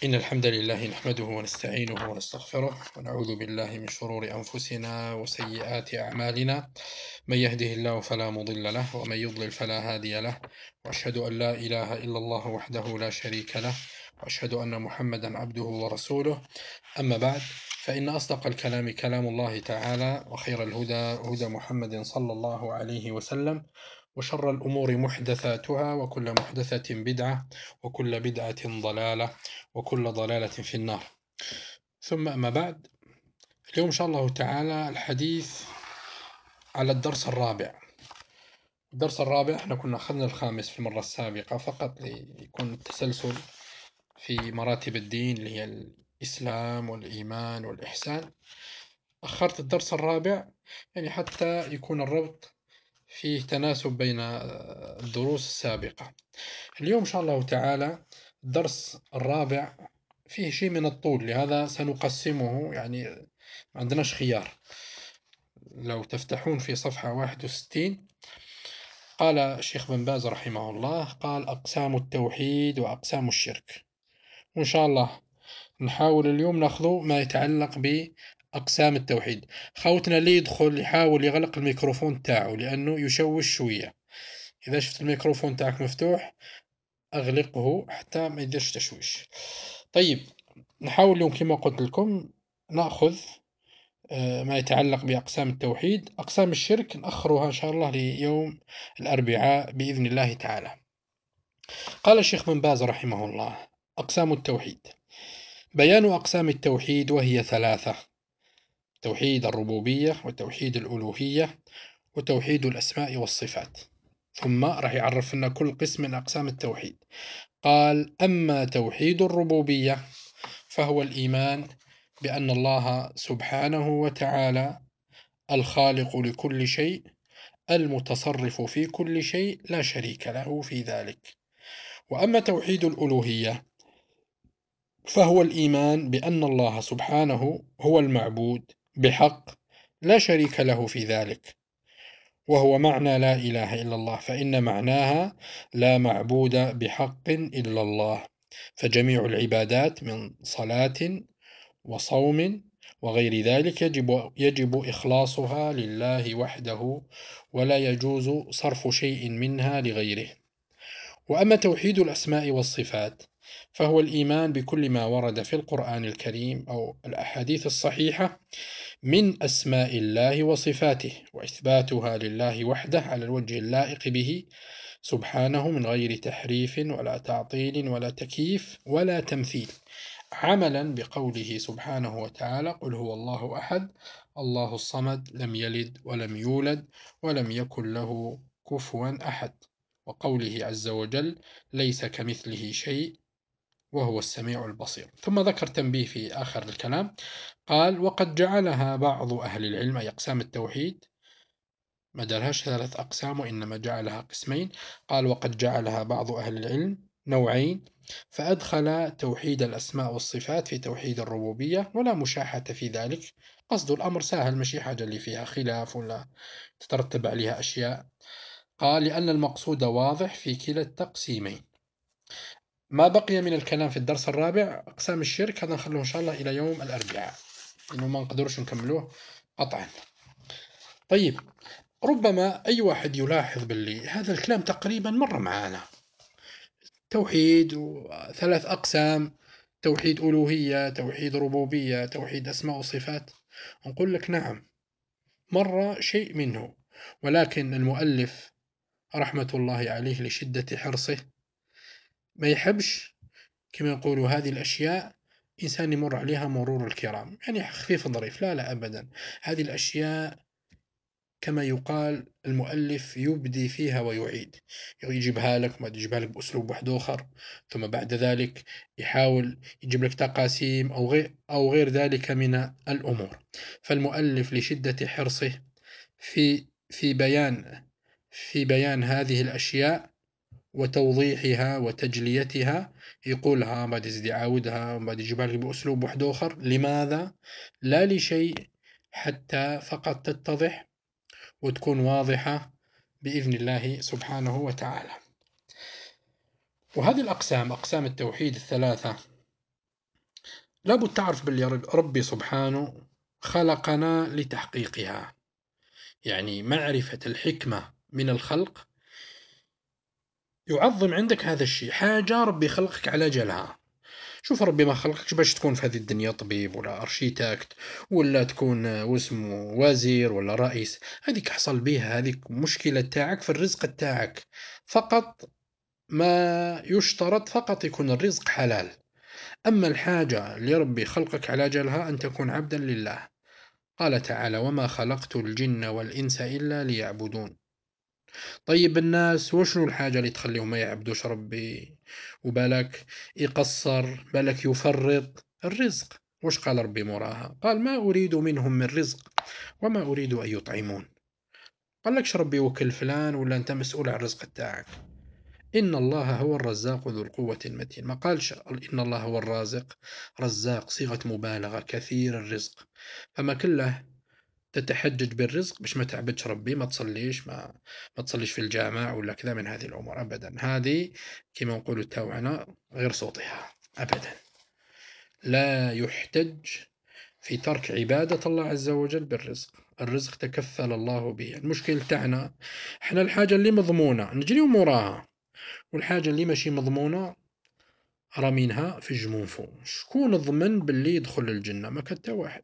إن الحمد لله نحمده ونستعينه ونستغفره ونعوذ بالله من شرور أنفسنا وسيئات أعمالنا. من يهده الله فلا مضل له ومن يضلل فلا هادي له، وأشهد أن لا إله إلا الله وحده لا شريك له، وأشهد أن محمدا عبده ورسوله. أما بعد، فإن أصدق الكلام كلام الله تعالى، وخير الهدى هدى محمد صلى الله عليه وسلم، وشر الأمور محدثاتها، وكل محدثة بدعة، وكل بدعة ضلالة، وكل ضلالة في النار. ثم أما بعد، اليوم إن شاء الله تعالى الحديث على الدرس الرابع. الدرس الرابع احنا كنا أخذنا الخامس في المرة السابقة، فقط ليكون التسلسل في مراتب الدين اللي هي الإسلام والإيمان والإحسان. أخرت الدرس الرابع يعني حتى يكون الربط فيه تناسب بين الدروس السابقة. اليوم إن شاء الله تعالى الدرس الرابع فيه شيء من الطول، لهذا سنقسمه، يعني ما عندناش خيار. لو تفتحون في صفحة 61، قال الشيخ بن باز رحمه الله، قال: أقسام التوحيد وأقسام الشرك. وإن شاء الله نحاول اليوم ناخذ ما يتعلق بأقسام التوحيد. خوتنا اللي يدخل يحاول يغلق الميكروفون تاعه لأنه يشوش شوية. إذا شفت الميكروفون تاعك مفتوح أغلقه حتى ما يديرش تشويش. طيب، نحاول اليوم كما قلت لكم نأخذ ما يتعلق بأقسام التوحيد. أقسام الشرك نأخرها إن شاء الله ليوم الأربعاء بإذن الله تعالى. قال الشيخ بن باز رحمه الله: أقسام التوحيد. بيان أقسام التوحيد، وهي ثلاثة: توحيد الربوبية، وتوحيد الألوهية، وتوحيد الأسماء والصفات. ثم راح يعرف لنا كل قسم من أقسام التوحيد. قال: أما توحيد الربوبية فهو الإيمان بأن الله سبحانه وتعالى الخالق لكل شيء، المتصرف في كل شيء، لا شريك له في ذلك. وأما توحيد الألوهية فهو الإيمان بأن الله سبحانه هو المعبود بحق، لا شريك له في ذلك، وهو معنى لا إله إلا الله، فإن معناها لا معبود بحق إلا الله. فجميع العبادات من صلاة وصوم وغير ذلك يجب إخلاصها لله وحده، ولا يجوز صرف شيء منها لغيره. وأما توحيد الأسماء والصفات فهو الإيمان بكل ما ورد في القرآن الكريم أو الأحاديث الصحيحة من أسماء الله وصفاته، وإثباتها لله وحده على الوجه اللائق به سبحانه، من غير تحريف ولا تعطيل ولا تكييف ولا تمثيل، عملا بقوله سبحانه وتعالى: قل هو الله أحد الله الصمد لم يلد ولم يولد ولم يكن له كفوا أحد، وقوله عز وجل: ليس كمثله شيء وهو السميع البصير. ثم ذكر تنبيه في آخر الكلام، قال: وقد جعلها بعض أهل العلم، أي أقسام التوحيد، ما جعلهاش ثلاث أقسام وإنما جعلها قسمين. قال: وقد جعلها بعض أهل العلم نوعين، فأدخل توحيد الأسماء والصفات في توحيد الربوبية، ولا مشاحة في ذلك. قصد الأمر سهل، ماشي حاجة اللي فيها خلاف ولا تترتب عليها أشياء. قال: لأن المقصود واضح في كلا التقسيمين. ما بقي من الكلام في الدرس الرابع أقسام الشرك، هذا نخلوه إن شاء الله إلى يوم الأربعاء، إنه ما نقدرش نكملوه قطعا. طيب، ربما أي واحد يلاحظ باللي هذا الكلام تقريبا مر معانا: توحيد وثلاث أقسام، توحيد ألوهية، توحيد ربوبية، توحيد أسماء وصفات. نقول لك نعم، مر شيء منه، ولكن المؤلف رحمة الله عليه لشدة حرصه ما يحبش كما يقولوا هذه الأشياء إنسان يمر عليها مرور الكرام، يعني خفيف ظريف. لا لا أبدا، هذه الأشياء كما يقال المؤلف يبدي فيها ويعيد، يجيبها لك ما يجيبها لك بأسلوب واحد آخر، ثم بعد ذلك يحاول يجيب لك تقاسيم أو غير ذلك من الأمور. فالمؤلف لشدة حرصه في بيان هذه الأشياء وتوضيحها وتجليتها يقولها، بعد يزيد يعاودها، وبعد يجيبها لك بأسلوب واحد آخر. لماذا؟ لا لشيء، حتى فقط تتضح وتكون واضحة بإذن الله سبحانه وتعالى. وهذه الأقسام، أقسام التوحيد الثلاثة، لابد تعرف باللي ربي سبحانه خلقنا لتحقيقها. يعني معرفة الحكمة من الخلق يعظم عندك هذا الشيء. حاجة ربي خلقك على جالها. شوف ربي ما خلقكش باش تكون في هذه الدنيا طبيب ولا ارشيتكت ولا تكون واسمه وزير ولا رئيس. هذيك حصل بيها، هذيك مشكلة تاعك في الرزق تاعك فقط. ما يشترط فقط يكون الرزق حلال. أما الحاجة اللي ربي خلقك على جالها أن تكون عبدا لله. قال تعالى: وما خلقت الجن والإنس إلا ليعبدون. طيب الناس وشنو الحاجة اللي تخليهم ما يعبدوش ربي؟ وبالك يقصر، بالك يفرط؟ الرزق. وش قال ربي موراها؟ قال: ما أريد منهم من رزق وما أريد أن يطعمون. قال لكش ربي وكل فلان ولا أنت مسؤول عن الرزق تاعك. إن الله هو الرزاق ذو القوة المتين. ما قالش إن الله هو الرازق. رزاق صيغة مبالغة، كثير الرزق. فما كله تتحجج بالرزق باش ما تعبدش ربي، ما تصليش، ما تصليش في الجامع ولا كذا من هذه الأمور أبدا. هذه كما نقولوا التوعنة غير صوتها أبدا. لا يحتج في ترك عبادة الله عز وجل بالرزق. الرزق تكفل الله به. المشكل تاعنا احنا الحاجة اللي مضمونة نجريو موراها، والحاجة اللي ماشي مضمونة رامينها في جمونفو. شكون ضمن باللي يدخل الجنة؟ ما كتا واحد.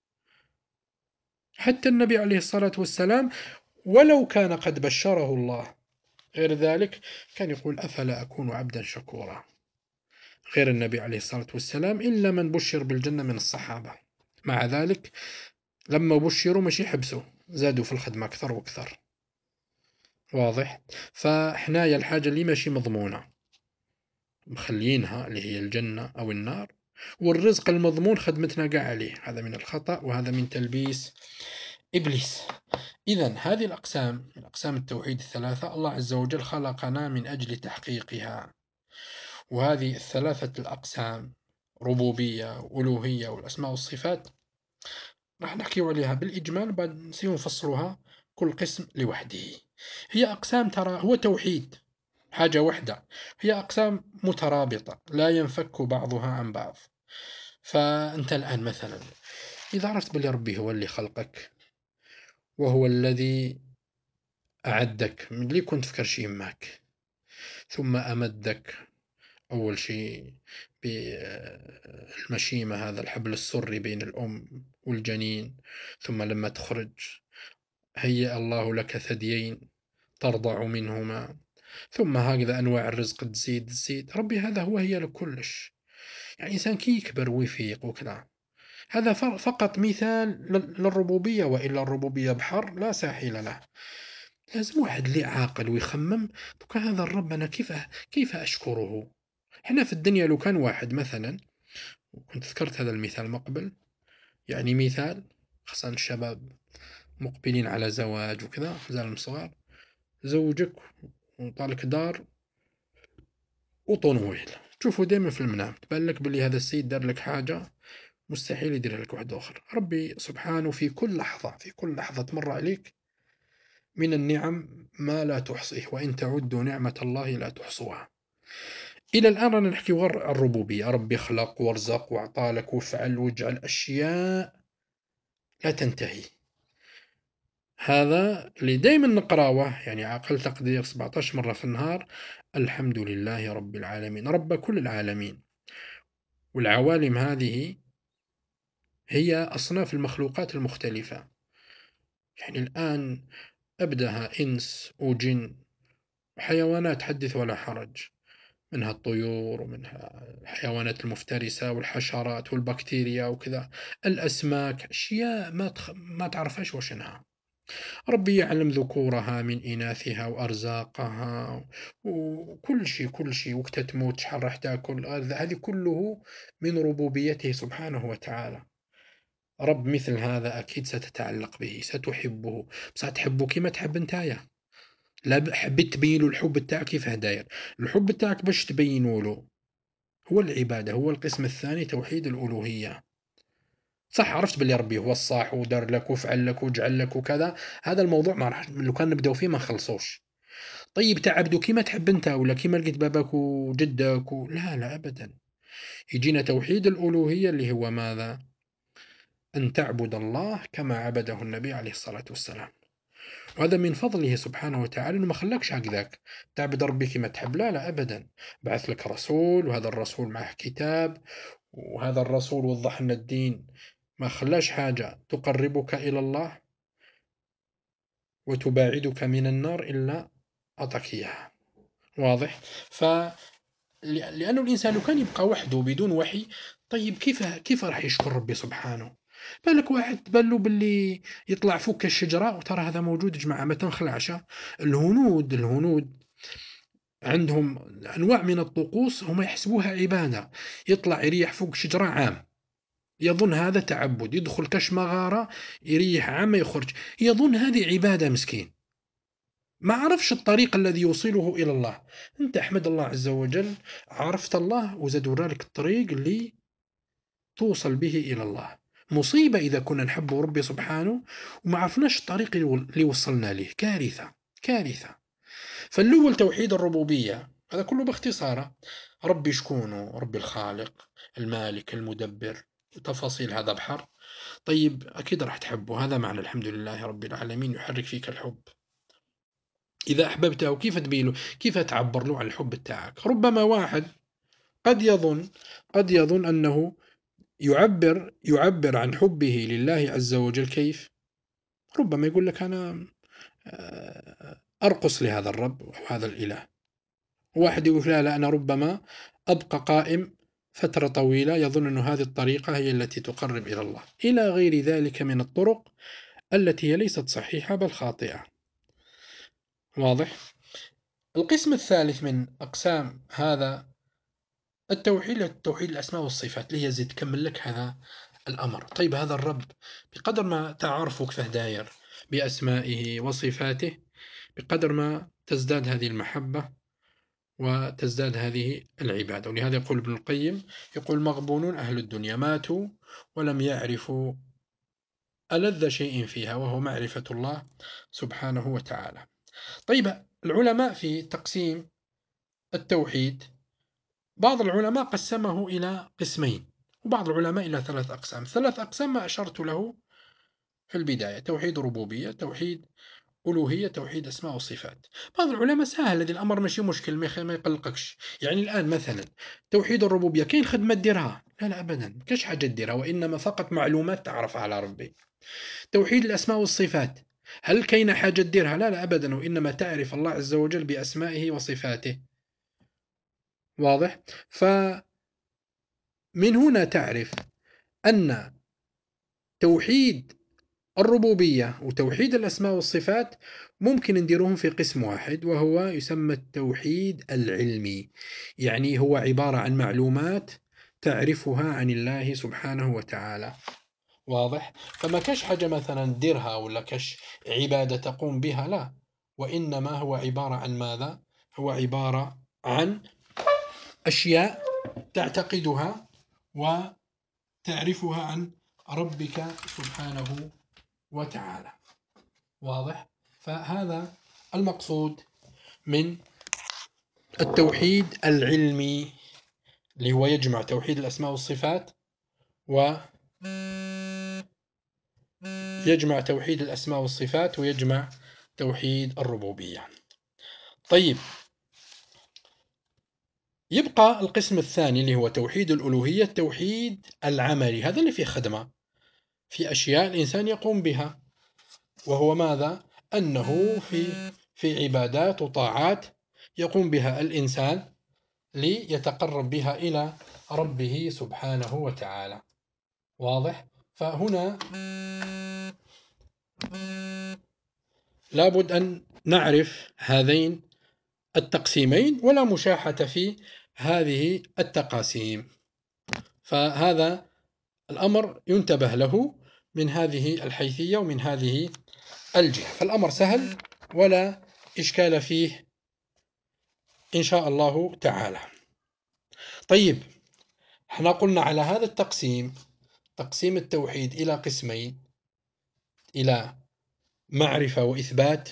حتى النبي عليه الصلاة والسلام ولو كان قد بشره الله غير ذلك كان يقول: أفلا أكون عبدا شكورا. غير النبي عليه الصلاة والسلام إلا من بشر بالجنة من الصحابة. مع ذلك لما بشروا ماشي حبسوا، زادوا في الخدمة أكثر وأكثر. واضح؟ فحنايا الحاجة اللي ماشي مضمونة مخلينها اللي هي الجنة أو النار، والرزق المضمون خدمتنا قاع عليه. هذا من الخطأ وهذا من تلبيس إبليس. إذا هذه الأقسام من أقسام التوحيد الثلاثة الله عز وجل خلقنا من أجل تحقيقها. وهذه الثلاثة الأقسام، ربوبية وألوهية والأسماء والصفات، راح نحكي عليها بالإجمال بعد نسيو نفصلها كل قسم لوحده. هي أقسام، ترى هو توحيد حاجة واحدة. هي أقسام مترابطة لا ينفك بعضها عن بعض. فأنت الآن مثلا إذا عرفت باللي ربي هو اللي خلقك وهو الذي أعدك من اللي كنت في كرش يماك، ثم أمدك أول شيء بالمشيمة، هذا الحبل السري بين الأم والجنين، ثم لما تخرج هيأ الله لك ثديين ترضع منهما، ثم هكذا أنواع الرزق تزيد تزيد. ربي هذا هو هي لكلش. يعني إنسان كي يكبر ويفيق وكذا، هذا فقط مثال للربوبية، وإلا الربوبية بحر لا ساحل له. لازم واحد اللي عاقل ويخمم. دوكا هذا الرب أنا كيف أشكره؟ احنا في الدنيا لو كان واحد مثلا، كنت ذكرت هذا المثال من قبل، يعني مثال خاصة الشباب مقبلين على زواج وكذا مازال صغار، زوجك وطالك دار وطنويل، تشوفوا دائما في المنام تبان لك باللي هذا السيد دار لك حاجة مستحيل يديرها لك واحد آخر. ربي سبحانه في كل لحظة، في كل لحظة تمر عليك من النعم ما لا تحصيه، وإن تعدوا نعمة الله لا تحصوها. إلى الآن رانا نحكي غير الربوبية. ربي خلق ورزق وعطالك وفعل واجعل أشياء لا تنتهي. هذا اللي دايما نقراوه، يعني أقل تقدير 17 مرة في النهار: الحمد لله رب العالمين، رب كل العالمين. والعوالم هذه هي أصناف المخلوقات المختلفة. يعني الآن أبدها إنس وجن وحيوانات حدث ولا حرج، منها الطيور ومنها الحيوانات المفترسة والحشرات والبكتيريا وكذا، الأسماك، أشياء ما تعرفهاش وشنها. ربي يعلم ذكورها من إناثها وأرزاقها وكل شيء كل شيء، وقت تموت شحال راح تاكل، هذه كله من ربوبيته سبحانه وتعالى. رب مثل هذا أكيد ستتعلق به، ستحبه، بصح تحبه كيما تحب نتايا. لا حبيت تبين له الحب تاعك كيفاه داير. الحب تاعك باش تبينه له هو العبادة، هو القسم الثاني توحيد الألوهية. صح عرفت باللي ربي هو الصح ودار لك وفعل لك وجعل لك وكذا، هذا الموضوع ما راح لو كان نبداو فيه ما نخلصوش. طيب تعبدو كيما تحب انت ولا كيما لقيت باباك وجدك لا لا ابدا. يجينا توحيد الألوهية اللي هو ماذا؟ أن تعبد الله كما عبده النبي عليه الصلاة والسلام. وهذا من فضله سبحانه وتعالى إنه ما خلاكش هكذاك تعبد ربي كما تحب، لا لا أبدا، بعث لك رسول، وهذا الرسول معه كتاب، وهذا الرسول وضح لنا الدين، ما خلاش حاجة تقربك إلى الله وتباعدك من النار إلا أعطاك إياها. واضح؟ لأنه الإنسان لو كان يبقى وحده بدون وحي، طيب كيف راح يشكر ربي سبحانه؟ بالك واحد تبان له باللي يطلع فوق الشجرة، وترى هذا موجود يا جماعة ما تنخلعش. الهنود عندهم أنواع من الطقوس هم يحسبوها عبادة. يطلع يريح فوق شجرة عام، يظن هذا تعبد، يدخل كش مغارة يريح عام ما يخرج، يظن هذه عبادة. مسكين ما عرفش الطريق الذي يوصله إلى الله. أنت أحمد الله عز وجل، عرفت الله وزاد ورالك الطريق اللي توصل به إلى الله. مصيبة إذا كنا نحب ربي سبحانه وما عرفناش الطريق اللي وصلنا له، كارثة كارثة. فالأول توحيد الربوبية، هذا كله باختصاره. ربي شكونه؟ ربي الخالق المالك المدبر، تفاصيل هذا بحر. طيب أكيد راح تحبه، هذا معنى الحمد لله رب العالمين يحرك فيك الحب. إذا أحببته كيف تبيله؟ كيف تعبر له عن الحب تاعك؟ ربما واحد قد يظن أنه يعبر عن حبه لله عز وجل كيف؟ ربما يقول لك أنا أرقص لهذا الرب أو هذا الإله. واحد يقول لا لا، أنا ربما أبقى قائم فترة طويلة، يظن أن هذه الطريقة هي التي تقرب إلى الله، إلى غير ذلك من الطرق التي هي ليست صحيحة بل خاطئة. واضح؟ القسم الثالث من أقسام هذا التوحيد، توحيد الأسماء والصفات، اللي هي زي تكمل لك هذا الأمر. طيب هذا الرب بقدر ما تعرفك فيه داير بأسمائه وصفاته، بقدر ما تزداد هذه المحبة وتزداد هذه العبادة. ولهذا يقول ابن القيم، يقول مغبونون أهل الدنيا ماتوا ولم يعرفوا ألذ شيء فيها وهو معرفة الله سبحانه وتعالى. طيب العلماء في تقسيم التوحيد، بعض العلماء قسمه إلى قسمين، وبعض العلماء إلى ثلاث أقسام. ثلاث أقسام ما أشرت له في البداية: توحيد ربوبية، توحيد ألوهية، توحيد أسماء وصفات. بعض العلماء سهل هذا الأمر، ماشي مشكل، ما يقلقكش. يعني الآن مثلا توحيد الربوبية كاين خدمة ديرها؟ لا لا أبدا، كاش حاجة ديرها، وإنما فقط معلومات تعرف على ربي. توحيد الأسماء والصفات، هل كاين حاجة ديرها؟ لا لا أبدا، وإنما تعرف الله عز وجل بأسمائه وصفاته. واضح؟ فمن هنا تعرف أن توحيد الربوبية وتوحيد الأسماء والصفات ممكن نديروهم في قسم واحد، وهو يسمى التوحيد العلمي. يعني هو عبارة عن معلومات تعرفها عن الله سبحانه وتعالى. واضح؟ فما كاش حاجة مثلا ديرها ولا كاش عبادة تقوم بها، لا، وإنما هو عبارة عن ماذا؟ هو عبارة عن أشياء تعتقدها وتعرفها عن ربك سبحانه وتعالى. واضح؟ فهذا المقصود من التوحيد العلمي، اللي هو يجمع توحيد الأسماء والصفات ويجمع توحيد الأسماء والصفات ويجمع توحيد الربوبية. طيب يبقى القسم الثاني اللي هو توحيد الألوهية، التوحيد العملي، هذا اللي فيه خدمة، في أشياء الإنسان يقوم بها، وهو ماذا؟ أنه في عبادات وطاعات يقوم بها الإنسان ليتقرب بها إلى ربه سبحانه وتعالى. واضح؟ فهنا لابد أن نعرف هذين التقسيمين، ولا مشاحة في هذه التقاسيم. فهذا الأمر ينتبه له من هذه الحيثية ومن هذه الجهة، فالأمر سهل ولا إشكال فيه إن شاء الله تعالى. طيب احنا قلنا على هذا التقسيم، تقسيم التوحيد إلى قسمين: إلى معرفة وإثبات،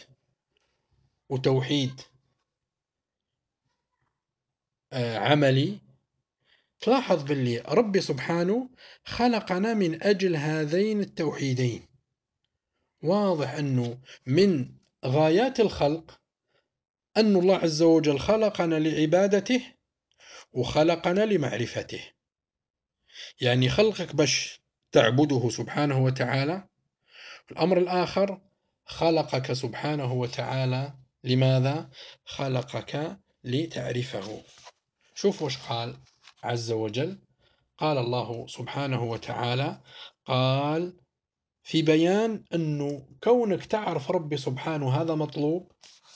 وتوحيد عملي، تلاحظ باللي ربي سبحانه خلقنا من أجل هذين التوحيدين. واضح أنه من غايات الخلق أن الله عز وجل خلقنا لعبادته وخلقنا لمعرفته. يعني خلقك باش تعبده سبحانه وتعالى. الأمر الآخر خلقك سبحانه وتعالى لماذا؟ خلقك لتعرفه. شوف وش قال عز وجل. قال الله سبحانه وتعالى قال في بيان أنه كونك تعرف ربي سبحانه هذا مطلوب.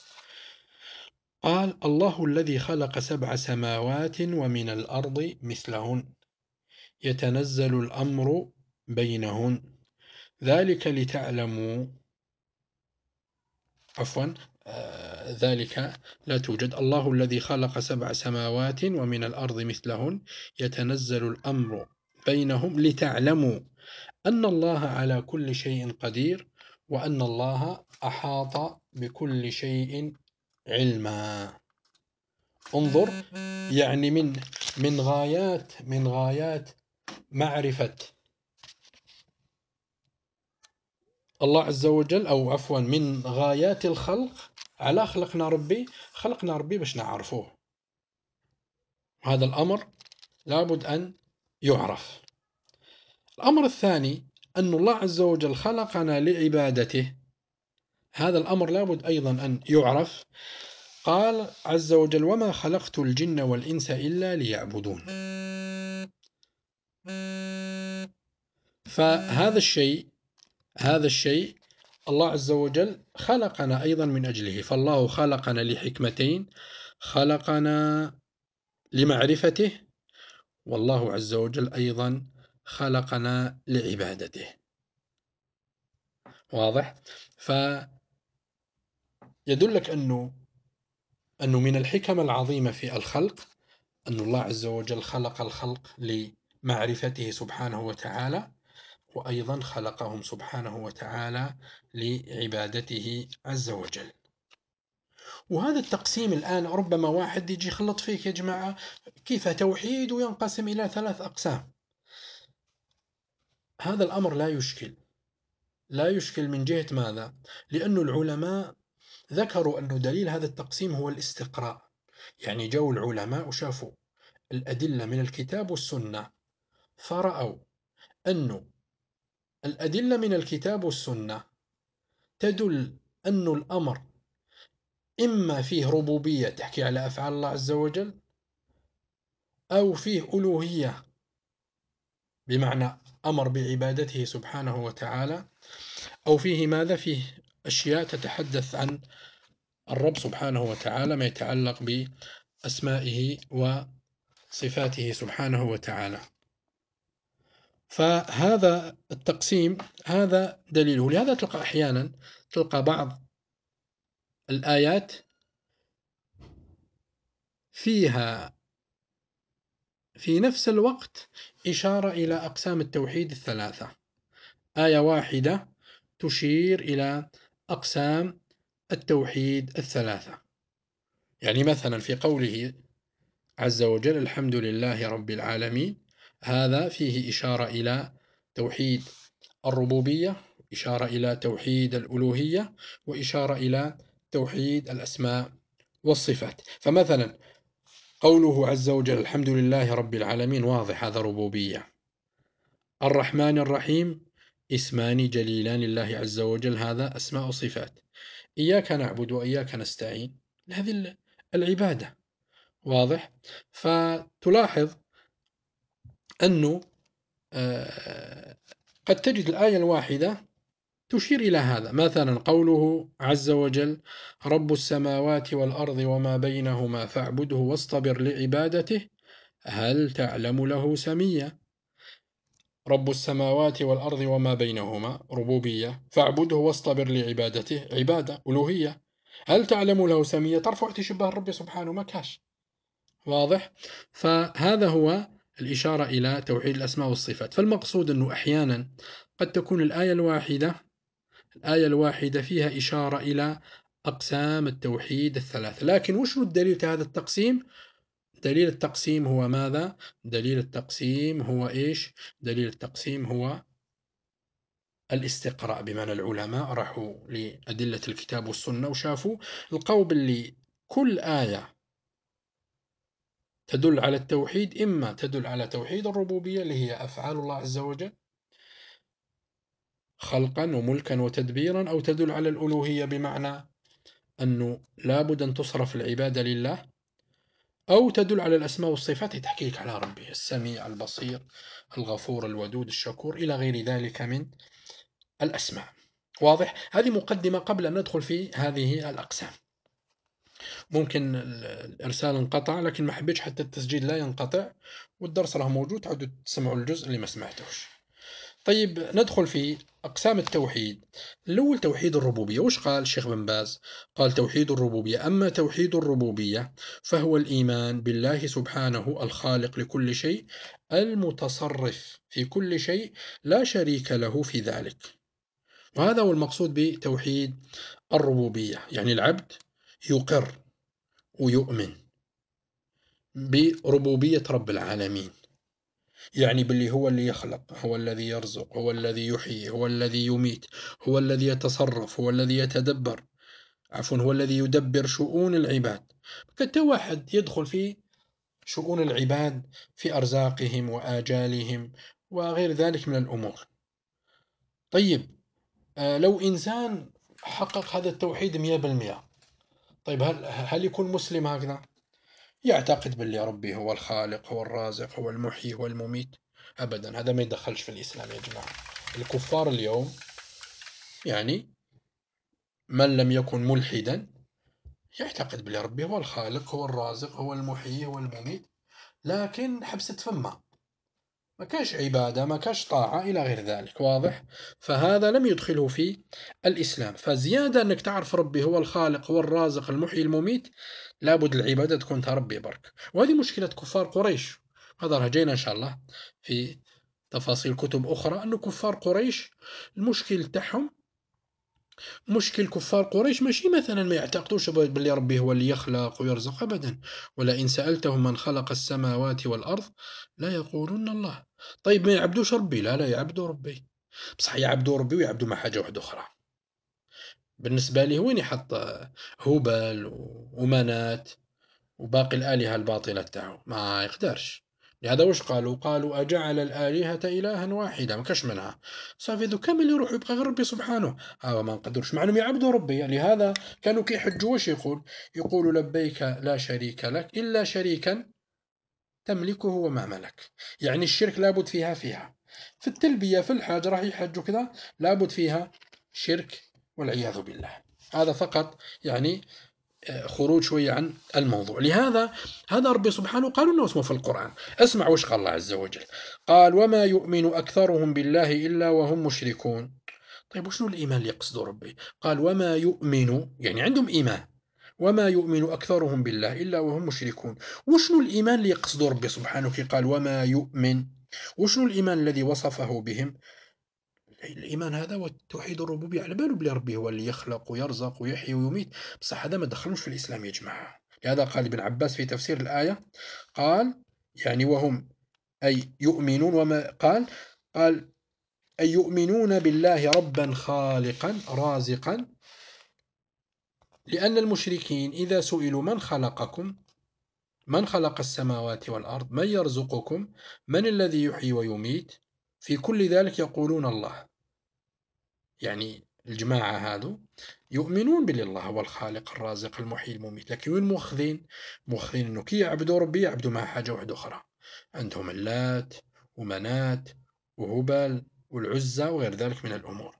قال الله الذي خلق 7 سماوات ومن الأرض مثلهن يتنزل الأمر بينهن ذلك لتعلموا عفوا ذلك لا توجد. الله الذي خلق 7 سماوات ومن الأرض مثلهن يتنزل الأمر بينهم لتعلموا أن الله على كل شيء قدير وأن الله أحاط بكل شيء علما. انظر، يعني من غايات معرفة الله عز وجل، أو عفوا من غايات الخلق على خلقنا ربي باش نعرفوه. هذا الأمر لابد أن يعرف. الأمر الثاني أن الله عز وجل خلقنا لعبادته. هذا الأمر لابد أيضا أن يعرف. قال عز وجل وما خلقت الجن والإنس إلا ليعبدون. فهذا الشيء الله عز وجل خلقنا أيضا من أجله. فالله خلقنا لحكمتين، خلقنا لمعرفته، والله عز وجل أيضا خلقنا لعبادته. واضح؟ فيدلك أنه من الحكم العظيمة في الخلق أن الله عز وجل خلق الخلق لمعرفته سبحانه وتعالى، وأيضا خلقهم سبحانه وتعالى لعبادته عز وجل. وهذا التقسيم الآن ربما واحد يجي يخلط فيك يا جماعة، كيف توحيد وينقسم إلى 3 أقسام؟ هذا الأمر لا يشكل من جهة ماذا؟ لأن العلماء ذكروا أن دليل هذا التقسيم هو الاستقراء. يعني جو العلماء وشافوا الأدلة من الكتاب والسنة، فرأوا أن الأدلة من الكتاب والسنة تدل أن الأمر إما فيه ربوبية تحكي على أفعال الله عز وجل، أو فيه ألوهية بمعنى أمر بعبادته سبحانه وتعالى، أو فيه ماذا؟ فيه أشياء تتحدث عن الرب سبحانه وتعالى، ما يتعلق بأسمائه وصفاته سبحانه وتعالى. فهذا التقسيم هذا دليله. لهذا تلقى أحيانا بعض الآيات فيها في نفس الوقت إشارة إلى أقسام التوحيد ال3. آية واحدة تشير إلى أقسام التوحيد ال3. يعني مثلا في قوله عز وجل الحمد لله رب العالمين، هذا فيه إشارة إلى توحيد الربوبية، إشارة إلى توحيد الألوهية، وإشارة إلى توحيد الأسماء والصفات. فمثلا قوله عز وجل الحمد لله رب العالمين واضح، هذا ربوبية. الرحمن الرحيم اسمان جليلان لله عز وجل، هذا أسماء وصفات. إياك نعبد وإياك نستعين، هذه العبادة. واضح؟ فتلاحظ أنه قد تجد الآية الواحدة تشير إلى هذا. مثلا قوله عز وجل رب السماوات والأرض وما بينهما فاعبده واصطبر لعبادته هل تعلم له سميا. رب السماوات والأرض وما بينهما ربوبية، فاعبده واصطبر لعبادته عبادة ألوهية. هل تعلم له سميا؟ ترفع تشبه الرب سبحانه ما كاش. واضح؟ فهذا هو الإشارة إلى توحيد الأسماء والصفات. فالمقصود أنه أحيانا قد تكون الآية الواحدة فيها إشارة إلى أقسام التوحيد ال3. لكن وش الدليل هذا التقسيم؟ دليل التقسيم هو ماذا؟ دليل التقسيم هو إيش؟ دليل التقسيم هو الاستقراء، بمعنى العلماء راحوا لأدلة الكتاب والسنة وشافوا لقوا باللي كل آية تدل على التوحيد إما تدل على توحيد الربوبية اللي هي أفعال الله عز وجل خلقا وملكا وتدبيرا، أو تدل على الألوهية بمعنى أنه لابد أن تصرف العبادة لله، أو تدل على الأسماء والصفات تحكي لك على ربي السميع البصير الغفور الودود الشكور إلى غير ذلك من الأسماء. واضح؟ هذه مقدمة قبل أن ندخل في هذه الأقسام. ممكن الإرسال انقطع، لكن ما حبيتش حتى التسجيل لا ينقطع، والدرس راه موجود، تعودوا تسمعوا الجزء اللي ما سمعتوش. طيب ندخل في أقسام التوحيد. الأول توحيد الربوبية. وش قال الشيخ بن باز؟ قال توحيد الربوبية: أما توحيد الربوبية فهو الإيمان بالله سبحانه الخالق لكل شيء المتصرف في كل شيء لا شريك له في ذلك. وهذا هو المقصود بتوحيد الربوبية، يعني العبد يقر ويؤمن بربوبية رب العالمين، يعني باللي هو اللي يخلق، هو الذي يرزق، هو الذي يحيي، هو الذي يميت، هو الذي يتصرف، هو الذي يتدبر، عفوا هو الذي يدبر شؤون العباد. حتى واحد يدخل في شؤون العباد في أرزاقهم وآجالهم وغير ذلك من الأمور. طيب لو إنسان حقق هذا التوحيد 100%، طيب هل يكون مسلم هكذا؟ يعتقد باللي ربي هو الخالق، هو الرازق، هو المحيي، هو المميت؟ أبدا، هذا ما يدخلش في الإسلام يا جماعة. الكفار اليوم، يعني من لم يكن ملحدا، يعتقد باللي ربي هو الخالق، هو الرازق، هو المحيي، هو المميت، لكن حبسة فمه، ما كاش عبادة، ما كاش طاعة إلى غير ذلك. واضح؟ فهذا لم يدخله في الإسلام. فزيادة أنك تعرف ربي هو الخالق، هو الرازق، المحيي، المميت، لابد العبادة تكون تربي برك. وهذه مشكلة كفار قريش. هذا رجينا إن شاء الله في تفاصيل كتب أخرى، أن كفار قريش المشكل تاعهم، مشكل كفار قريش ماشي مثلا ما يعتقدوش باللي ربي هو اللي يخلق ويرزق أبدا. ولئن سألتهم من خلق السماوات والأرض لا يقولون الله. طيب ما يعبدوش ربي؟ لا يعبدوا ربي، بصح يعبدوا ربي ويعبدوا مع حاجة واحدة أخرى. بالنسبة لي وين يحط هبل ومنات وباقي الآلهة الباطلة تاعو؟ ما يقدرش. لهذا وش قالوا؟ قالوا أجعل الآلهة إلها واحدة، ما كاش منها. صافي ذو كامل يروح يبقى غير ربي سبحانه. ما نقدرش مع انهم يعبدوا ربي. لهذا كانوا كيحجوا واش يقولوا لبيك لا شريك لك إلا شريكا تملكه وما ملك. يعني الشرك لابد فيها في التلبية، في الحاج راح يحجوا كذا، لابد فيها شرك والعياذ بالله. هذا فقط يعني خروج شوية عن الموضوع. لهذا هذا ربي سبحانه قالوا انه اسمه في القرآن. اسمع وش قال الله عز وجل. قال وما يؤمن أكثرهم بالله إلا وهم مشركون. طيب وشنو الإيمان اللي يقصده ربي؟ قال وما يؤمن، يعني عندهم إيمان، وما يؤمن أكثرهم بالله إلا وهم مشركون. وشنو الإيمان اللي يقصده ربي سبحانه كي قال وما يؤمن؟ وشنو الإيمان الذي وصفه بهم؟ الإيمان هذا هو توحيد الربوبية. على بالو بلي ربي هو اللي يخلق ويرزق ويحيي ويميت، بصح هذا ما دخلوش في الإسلام يا جماعة. لهذا قال ابن عباس في تفسير الآية، قال يعني وهم أي يؤمنون، وما قال أي يؤمنون بالله ربا خالقا رازقا، لأن المشركين إذا سئلوا من خلقكم، من خلق السماوات والأرض، من يرزقكم، من الذي يحيي ويميت، في كل ذلك يقولون الله. يعني الجماعة هذو يؤمنون بالله الله هو الخالق الرازق المحيي المميت، لكن وين مؤخذين؟ مؤخذين انه كي يعبدوا ربي يعبدوا مع حاجة واحدة أخرى. عندهم اللات ومنات وهبل والعزى وغير ذلك من الأمور.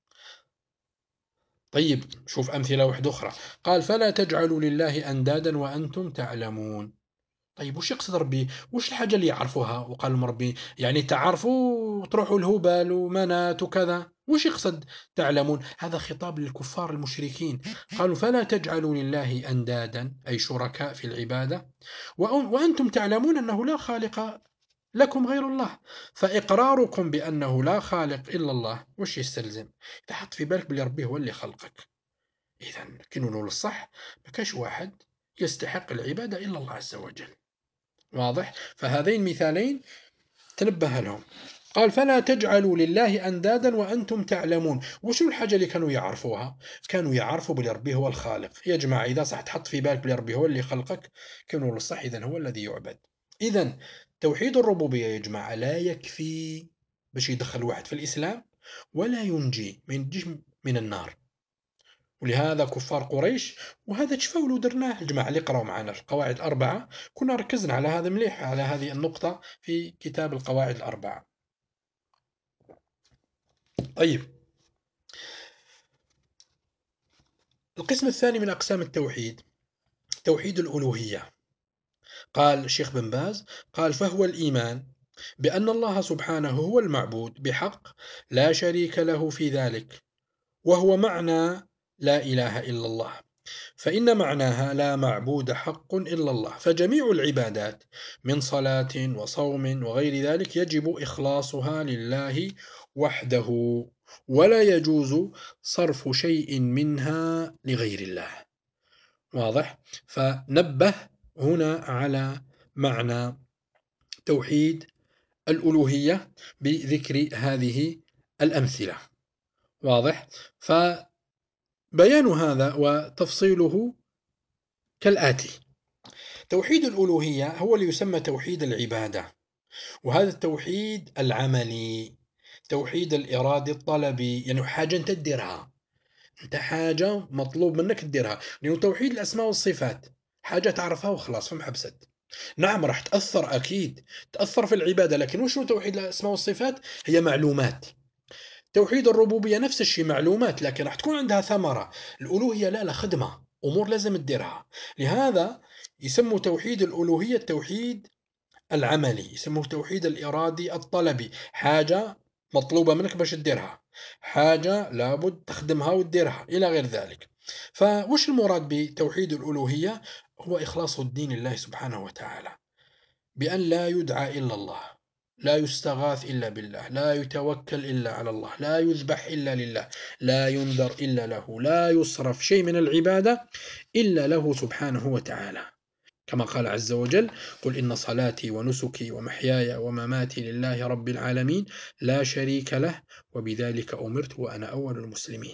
طيب شوف أمثلة واحدة أخرى. قال فلا تجعلوا لله أندادا وأنتم تعلمون. طيب وش يقصد ربي؟ وش الحاجة اللي يعرفوها وقال لهم ربي يعني تعرفوا وتروحوا الهبال ومنات وكذا؟ وش يقصد تعلمون؟ هذا خطاب للكفار المشركين. قالوا فلا تجعلوا لله أندادا أي شركاء في العبادة وأنتم تعلمون أنه لا خالق لكم غير الله. فإقراركم بأنه لا خالق إلا الله وش يستلزم؟ تحط في بالك بلي ربي هو اللي خلقك. إذا كنوا نقول الصح، ما كاش واحد يستحق العبادة إلا الله عز وجل. واضح؟ فهذين مثالين تنبه لهم. قال فلا تجعلوا لله أندادا وأنتم تعلمون. وشو الحاجة اللي كانوا يعرفوها؟ كانوا يعرفوا بلي ربي هو الخالق. يا جماعة إذا صح تحط في بالك بلي ربي هو اللي خلقك، كانوا الصح إذن هو الذي يعبد. إذن توحيد الربوبية يا جماعة لا يكفي باش يدخل واحد في الإسلام، ولا ينجي من النار. ولهذا كفار قريش، وهذا تشفوا له درناه الجماعة اللي قرأوا معنا القواعد الأربعة، كنا ركزنا على هذا مليح، على هذه النقطة في كتاب القواعد الأربعة. طيب، القسم الثاني من أقسام التوحيد توحيد الألوهية. قال الشيخ بن باز، قال فهو الإيمان بأن الله سبحانه هو المعبود بحق، لا شريك له في ذلك، وهو معنى لا إله إلا الله. فإن معناها لا معبود حق إلا الله، فجميع العبادات من صلاة وصوم وغير ذلك يجب إخلاصها لله وحده، ولا يجوز صرف شيء منها لغير الله. واضح؟ فنبه هنا على معنى توحيد الألوهية بذكر هذه الأمثلة. واضح؟ فبيان هذا وتفصيله كالآتي: توحيد الألوهية هو اللي يسمى توحيد العبادة، وهذا التوحيد العملي، توحيد الإرادة الطلبي، يعني حاجة أنت تديرها، أنت حاجة مطلوب منك تديرها. لأنه توحيد الأسماء والصفات حاجة تعرفها وخلاص، فما حبست. نعم راح تأثر، أكيد تأثر في العبادة، لكن وش هو توحيد الأسماء والصفات؟ هي معلومات. توحيد الربوبية نفس الشيء، معلومات، لكن راح تكون عندها ثمرة. الألوهية لا خدمة، أمور لازم تديرها. لهذا يسموا توحيد الألوهية التوحيد العملي، يسموه توحيد الإرادي الطلبي، حاجة مطلوبة منك باش تديرها، حاجة لابد تخدمها وتديرها إلى غير ذلك. فوش المراد بتوحيد الألوهية؟ هو إخلاص الدين لله سبحانه وتعالى، بأن لا يدعى إلا الله، لا يستغاث إلا بالله، لا يتوكل إلا على الله، لا يذبح إلا لله، لا ينذر إلا له، لا يصرف شيء من العبادة إلا له سبحانه وتعالى. كما قال عز وجل: قل إن صلاتي ونسكي ومحياي ومماتي لله رب العالمين لا شريك له وبذلك أمرت وأنا أول المسلمين.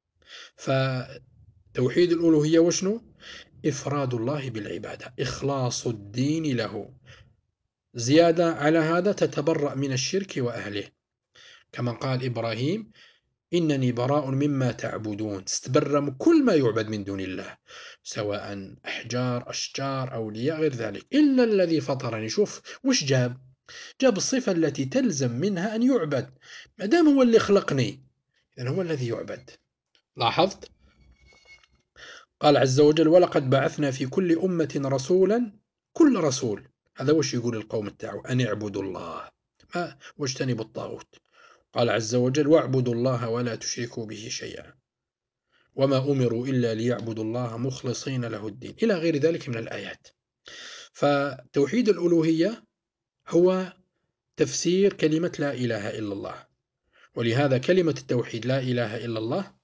فتوحيد الألوهية وشنو؟ إفراد الله بالعبادة، إخلاص الدين له. زيادة على هذا تتبرأ من الشرك وأهله، كما قال إبراهيم: إنني براء مما تعبدون. تستبرأ من كل ما يعبد من دون الله، سواء أحجار، أشجار، أولياء، غير ذلك، إلا الذي فطرني. شوف وش جاب الصفة التي تلزم منها أن يعبد. ما دام هو اللي خلقني، إذن هو الذي يعبد. لاحظت؟ قال عز وجل: ولقد بعثنا في كل أمة رسولا. كل رسول هذا وش يقول القوم بتاعه؟ أن اعبدوا الله واجتنبوا الطاغوت. قال عز وجل: واعبدوا الله ولا تشركوا به شيئا وما أمروا إلا ليعبدوا الله مخلصين له الدين، إلى غير ذلك من الآيات. فتوحيد الألوهية هو تفسير كلمة لا إله إلا الله. ولهذا كلمة التوحيد لا إله إلا الله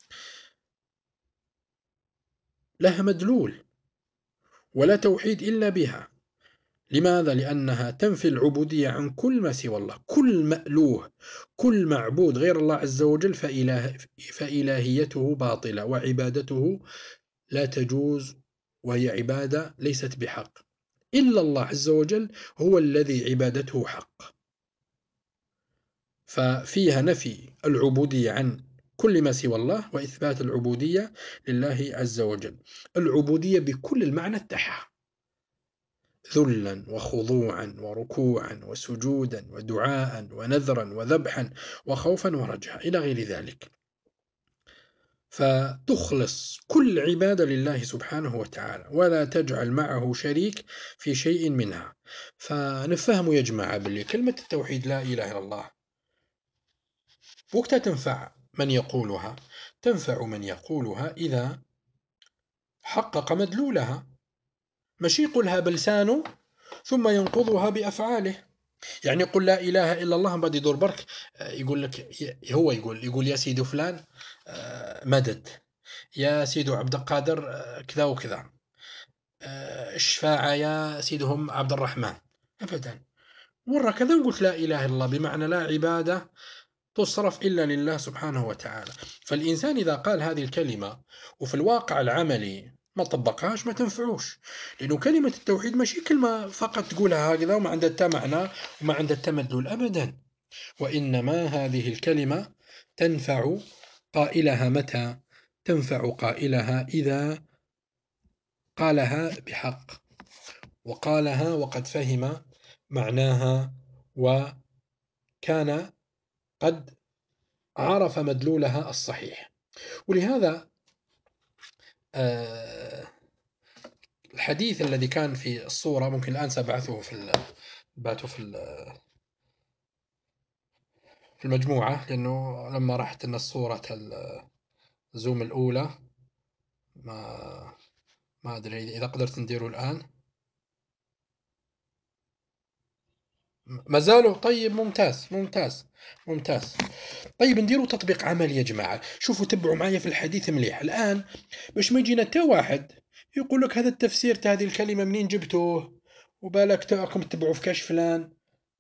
لها مدلول، ولا توحيد إلا بها. لماذا؟ لأنها تنفي العبودية عن كل ما سوى الله، كل مألوه، كل معبود غير الله عز وجل فإلهيته باطلة وعبادته لا تجوز، وهي عبادة ليست بحق. إلا الله عز وجل هو الذي عبادته حق. ففيها نفي العبودية عن كل ما سوى الله، وإثبات العبودية لله عز وجل، العبودية بكل المعنى تاعها: ذلا وخضوعا وركوعا وسجودا ودعاء ونذرا وذبحا وخوفا ورجاء إلى غير ذلك. فتخلص كل عبادة لله سبحانه وتعالى، ولا تجعل معه شريك في شيء منها. فنفهم يا جماعة باللي كلمة التوحيد لا إله إلا الله وقتها تنفع من يقولها، تنفع من يقولها إذا حقق مدلولها، مش يقولها بلسانه ثم ينقضها بأفعاله. يعني يقول لا إله إلا الله بعد يدور برك يقول لك، هو يقول يا سيدي فلان مدد، يا سيدو عبد القادر كذا وكذا، الشفاعة يا سيدهم عبد الرحمن، أبدا. مرة كذا قلت لا إله إلا الله بمعنى لا عبادة تصرف إلا لله سبحانه وتعالى. فالإنسان إذا قال هذه الكلمة وفي الواقع العملي ما طبقهاش ما تنفعوش، لأنه كلمة التوحيد ماشي كلمة فقط تقولها هكذا وما عندها تا معنى وما عندها تا مدلول أبدا، وإنما هذه الكلمة تنفع قائلها متى؟ تنفع قائلها إذا قالها بحق، وقالها وقد فهم معناها، وكان قد عرف مدلولها الصحيح. ولهذا آه، الحديث الذي كان في الصورة ممكن الآن سأبعثه في المجموعة، لأنه لما رحت أن الصورة الزوم الأولى ما ما أدري إذا قدرت نديره الآن. ما زالوا طيب، ممتاز ممتاز ممتاز. طيب نديروا تطبيق عملي يا جماعة، شوفوا تبعوا معي في الحديث مليح الآن، باش ما يجينا تا واحد يقول لك هذا التفسير تاع هذه الكلمة منين جبتوه، وبالك تاكم تبعوا في كاش فلان،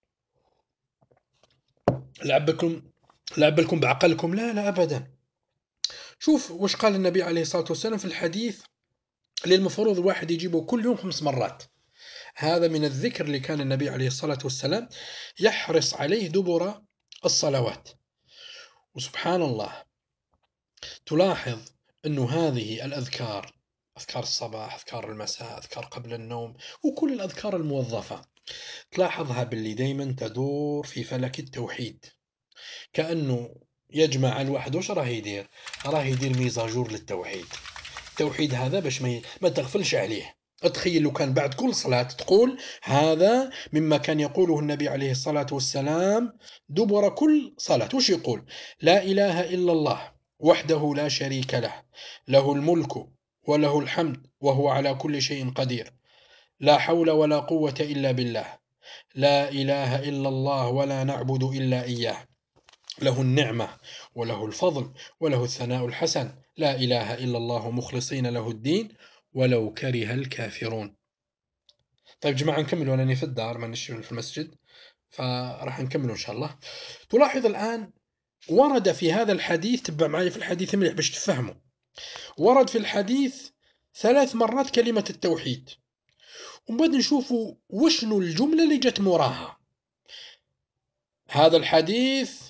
لعبكم لعبكم بعقلكم. لا لا أبدا. شوف وش قال النبي عليه الصلاة والسلام في الحديث اللي المفروض الواحد يجيبه كل يوم 5 مرات. هذا من الذكر اللي كان النبي عليه الصلاة والسلام يحرص عليه دبر الصلوات. وسبحان الله تلاحظ أنه هذه الأذكار، أذكار الصباح، أذكار المساء، أذكار قبل النوم، وكل الأذكار الموظفة، تلاحظها باللي دايما تدور في فلك التوحيد، كأنه يجمع الواحد. وش راه يدير؟ راه يدير ميزاجور للتوحيد. التوحيد هذا باش ما تغفلش عليه. اتخيل لو كان بعد كل صلاة تقول هذا مما كان يقوله النبي عليه الصلاة والسلام دبر كل صلاة. وش يقول؟ لا إله إلا الله وحده لا شريك له، له الملك وله الحمد وهو على كل شيء قدير، لا حول ولا قوة إلا بالله، لا إله إلا الله ولا نعبد إلا إياه، له النعمة وله الفضل وله الثناء الحسن، لا إله إلا الله مخلصين له الدين ولو كره الكافرون. طيب جماعة نكمل، وأنا في الدار ما نشتغل في المسجد، فراح نكمل إن شاء الله. تلاحظ الآن ورد في هذا الحديث، تبع معي في الحديث مليح باش تفهموا، ورد في الحديث 3 مرات كلمة التوحيد، ومن بعد نشوفوا وشنو الجملة اللي جت موراها. هذا الحديث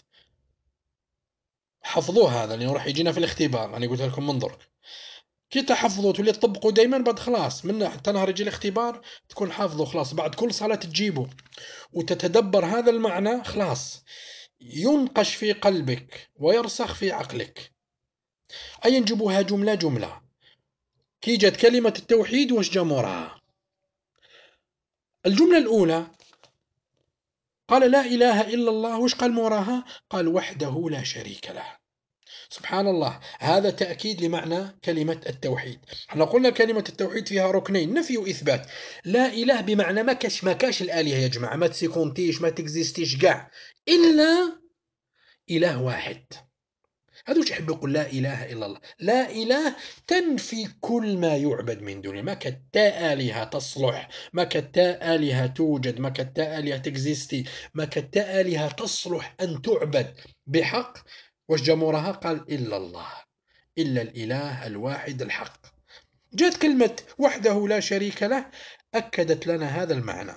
حفظوه، هذا اللي راح يجينا في الاختبار، أنا قلت لكم منظر كي تحفظوا تولي تطبقوا دائما، بعد خلاص من حتى نهار يجي الاختبار تكون حافظه خلاص، بعد كل صلاة تجيبه وتتدبر هذا المعنى خلاص ينقش في قلبك ويرسخ في عقلك. أي نجيبوها جملة جملة. كي جت كلمة التوحيد واش جا موراها؟ الجملة الأولى قال لا إله إلا الله، وش قال موراها؟ قال وحده لا شريك له. سبحان الله، هذا تأكيد لمعنى كلمة التوحيد. احنا قلنا كلمة التوحيد فيها ركنين، نفي وإثبات. لا إله بمعنى ما كاش الآلهة يا جماعة، ما تسيكونتيش ما تكزيستيش كاع إلا إله واحد. هذا وش يحب يقول لا إله إلا الله؟ لا إله تنفي كل ما يعبد من دونه، ما كتا آلهة تصلح، ما كتا آلهة توجد، ما كتا آلهة تكزيستي، ما كتا آلهة تصلح أن تعبد بحق. واش جمورها؟ قال إلا الله، إلا الإله الواحد الحق. جاءت كلمة وحده لا شريك له أكدت لنا هذا المعنى.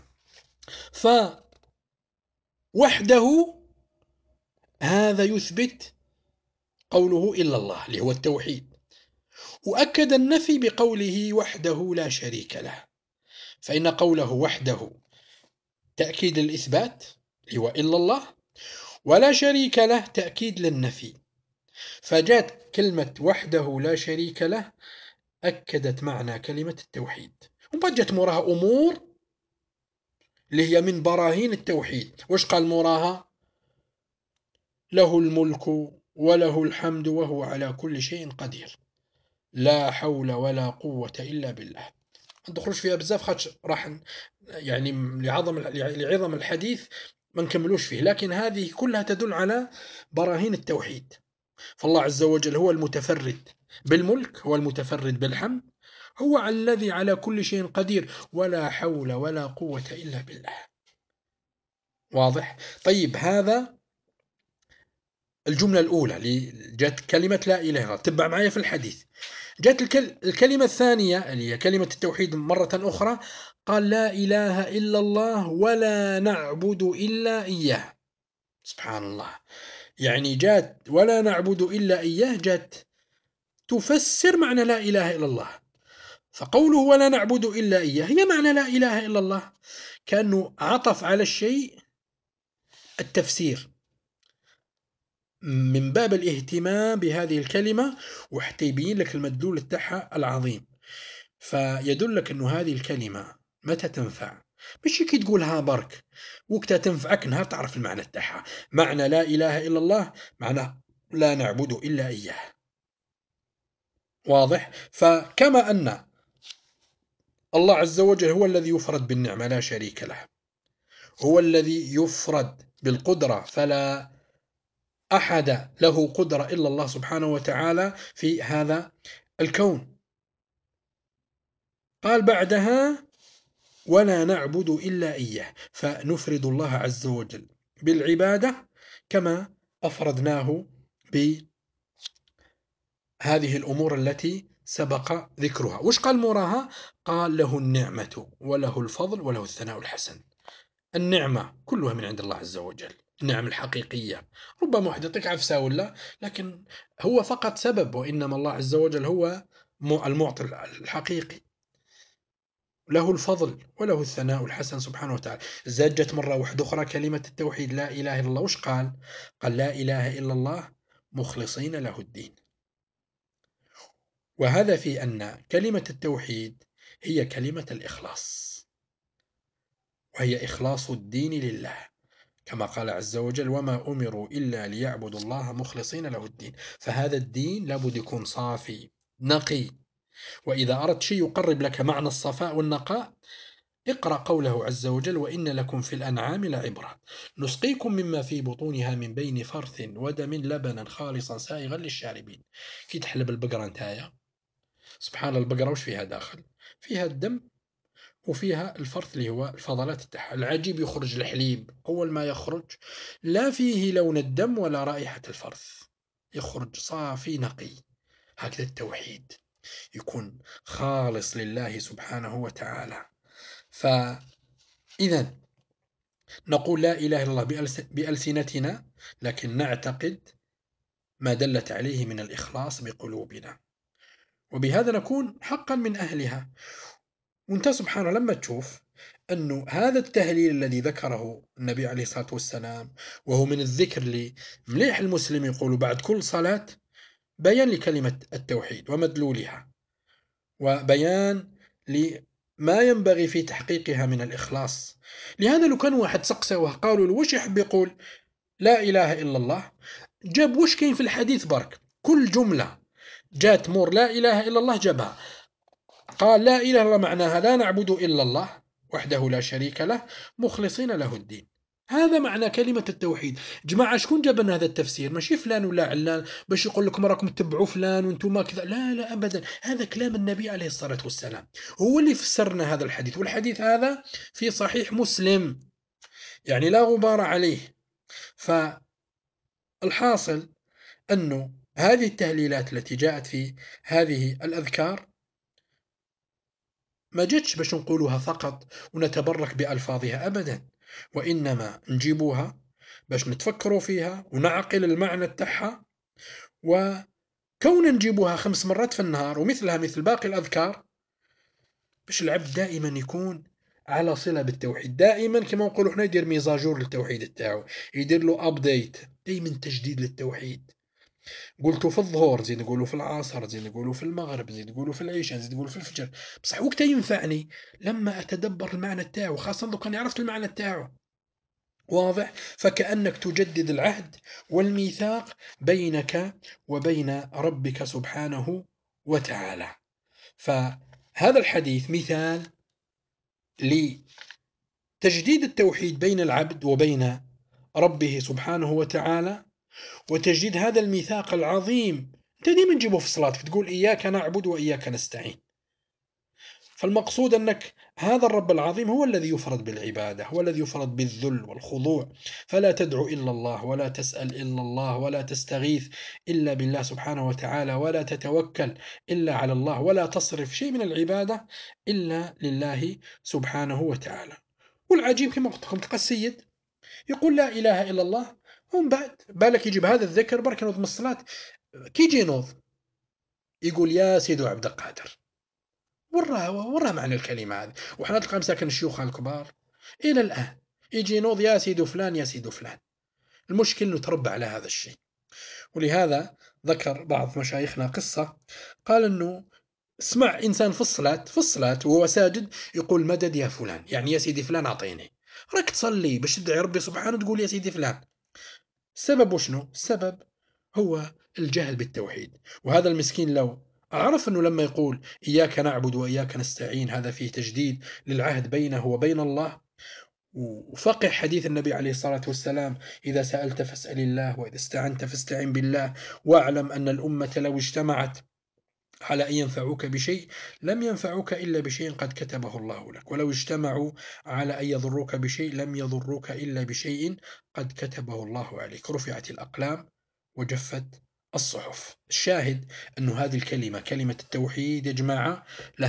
فوحده هذا يثبت قوله إلا الله اللي هو التوحيد، وأكد النفي بقوله وحده لا شريك له، فإن قوله وحده تأكيد للإثبات اللي هو إلا الله، ولا شريك له تأكيد للنفي. فجاءت كلمة وحده لا شريك له أكدت معنى كلمة التوحيد، وبعد جت موراها أمور اللي هي من براهين التوحيد. وش قال موراها؟ له الملك وله الحمد وهو على كل شيء قدير، لا حول ولا قوة إلا بالله. ما ندخلوش فيها بزاف خاطش راح يعني لعظم الحديث ما نكملوش فيه، لكن هذه كلها تدل على براهين التوحيد. فالله عز وجل هو المتفرد بالملك، هو المتفرد بالحمد، هو الذي على كل شيء قدير، ولا حول ولا قوة إلا بالله. واضح؟ طيب هذا الجملة الأولى اللي جت كلمة لا إله إلا الله، تبع معي في الحديث. جت الكلمة الثانية اللي هي كلمة التوحيد مرة أخرى، قال لا إله إلا الله ولا نعبد إلا إياه. سبحان الله، يعني جات ولا نعبد إلا إياه، جات تفسر معنى لا إله إلا الله. فقوله ولا نعبد إلا إياه هي معنى لا إله إلا الله، كأنه عطف على الشيء التفسير من باب الاهتمام بهذه الكلمة، وحتى يبين لك المدلول بتاعها العظيم. فيدلك أنه هذه الكلمة متى تنفع، مش كي تقولها برك، وقتها تنفعك نهار تعرف المعنى بتاعها. معنى لا إله إلا الله معنى لا نعبد إلا إياه. واضح؟ فكما أن الله عز وجل هو الذي يفرد بالنعمة لا شريك له، هو الذي يفرد بالقدرة فلا أحد له قدرة إلا الله سبحانه وتعالى في هذا الكون. قال بعدها ولا نعبد إلا إياه، فنفرد الله عز وجل بالعبادة كما أفردناه بهذه الأمور التي سبق ذكرها. وش قال موراها؟ قال له النعمة وله الفضل وله الثناء الحسن. النعمة كلها من عند الله عز وجل، النعم الحقيقية. ربما واحد يعطيك عفسة ولا، لكن هو فقط سبب، وإنما الله عز وجل هو المعطي الحقيقي. له الفضل وله الثناء الحسن سبحانه وتعالى. زجت مرة واحدة أخرى كلمة التوحيد لا إله إلا الله، وش قال؟ قال لا إله إلا الله مخلصين له الدين. وهذا في أن كلمة التوحيد هي كلمة الإخلاص، وهي إخلاص الدين لله، كما قال عز وجل وما أمروا إلا ليعبدوا الله مخلصين له الدين. فهذا الدين لابد يكون صافي نقي. وإذا أردت شيء يقرب لك معنى الصفاء والنقاء، اقرأ قوله عز وجل وإن لكم في الأنعام لعبرة نسقيكم مما في بطونها من بين فرث ودم لبنا خالصا سائغا للشاربين. كي تحلب البقرة نتايا، سبحان الله، البقرة وش فيها داخل؟ فيها الدم وفيها الفرث اللي هو الفضلات تاعها. العجيب يخرج الحليب أول ما يخرج لا فيه لون الدم ولا رائحة الفرث، يخرج صافي نقي. هكذا التوحيد يكون خالص لله سبحانه وتعالى. فإذا نقول لا إله إلا الله بألسنتنا، لكن نعتقد ما دلت عليه من الإخلاص بقلوبنا، وبهذا نكون حقا من أهلها. وانت سبحانه لما تشوف أنه هذا التهليل الذي ذكره النبي عليه الصلاة والسلام، وهو من الذكر اللي مليح المسلم يقول بعد كل صلاة، بيان لكلمة التوحيد ومدلولها، وبيان لما ينبغي في تحقيقها من الإخلاص. لهذا لو كان واحد سقسه وقالوا له وش يحب يقول لا إله إلا الله، جاب وش كاين في الحديث برك، كل جملة جات مور لا إله إلا الله جابها. قال لا إله إلا الله معناها لا نعبد إلا الله وحده لا شريك له مخلصين له الدين. هذا معنى كلمة التوحيد. جماعة شكون جاب لنا هذا التفسير؟ ماشي فلان ولا علان باش يقول لكم راكم تتبعوا فلان وانتم ما كذا، لا لا أبدا، هذا كلام النبي عليه الصلاة والسلام، هو اللي فسرنا هذا الحديث. والحديث هذا في صحيح مسلم، يعني لا غبار عليه. فالحاصل أنه هذه التهليلات التي جاءت في هذه الأذكار ما جتش باش نقولوها فقط ونتبرك بألفاظها أبدا، وإنما نجيبوها باش نتفكروا فيها ونعقل المعنى تاعها. وكون نجيبوها 5 مرات في النهار ومثلها مثل باقي الأذكار، باش العبد دائما يكون على صلة بالتوحيد، دائما كما نقولوا حنا يدير ميزاجور للتوحيد تاعو، يدير له أبديت، دائما تجديد للتوحيد. قلتوا في الظهر زيد نقولوا في العصر، زيد نقولوا في المغرب، زيد نقولوا في العشاء، زيد نقولوا في الفجر، بصح وقتها ينفعني لما أتدبر المعنى تاعو، خاصة لو كان عرفت المعنى تاعو. واضح؟ فكأنك تجدد العهد والميثاق بينك وبين ربك سبحانه وتعالى. فهذا الحديث مثال لتجديد التوحيد بين العبد وبين ربه سبحانه وتعالى، وتجديد هذا الميثاق العظيم. انت ديما تجيبه في صلاتك، تقول إياك نعبد وإياك نستعين. فالمقصود أنك هذا الرب العظيم هو الذي يفرد بالعبادة، هو الذي يفرد بالذل والخضوع. فلا تدعو إلا الله، ولا تسأل إلا الله، ولا تستغيث إلا بالله سبحانه وتعالى، ولا تتوكل إلا على الله، ولا تصرف شيء من العبادة إلا لله سبحانه وتعالى. والعجيب كما قلت لكم، تلقى السيد يقول لا إله إلا الله، ومن بعد بالك يجيب هذا الذكر برك نوض من الصلاة، كي يجي ينوض يقول يا سيدو عبد القادر. وراه معنى الكلمة هذه. وحنا تلقى مساكن الشيوخ الكبار إلى الآن يجي ينوض يا سيدو فلان يا سيدو فلان. المشكل أنه تربى على هذا الشيء. ولهذا ذكر بعض مشايخنا قصة، قال أنه اسمع إنسان في الصلاة وهو ساجد يقول مدد يا فلان، يعني يا سيدي فلان أعطيني. راك تصلي باش تدعي ربي سبحانه تقول يا سيدي فلان. السبب وشنو؟ السبب هو الجهل بالتوحيد. وهذا المسكين لو عرف أنه لما يقول إياك نعبد وإياك نستعين هذا فيه تجديد للعهد بينه وبين الله، وفقه حديث النبي عليه الصلاة والسلام إذا سألت فاسأل الله وإذا استعنت فاستعن بالله، واعلم أن الأمة لو اجتمعت على أن ينفعوك بشيء لم ينفعوك إلا بشيء قد كتبه الله لك، ولو اجتمعوا على أن يضروك بشيء لم يضروك إلا بشيء قد كتبه الله عليك. رفعت الأقلام وجفت الصحف. الشاهد أن هذه الكلمة، كلمة التوحيد يا جماعة،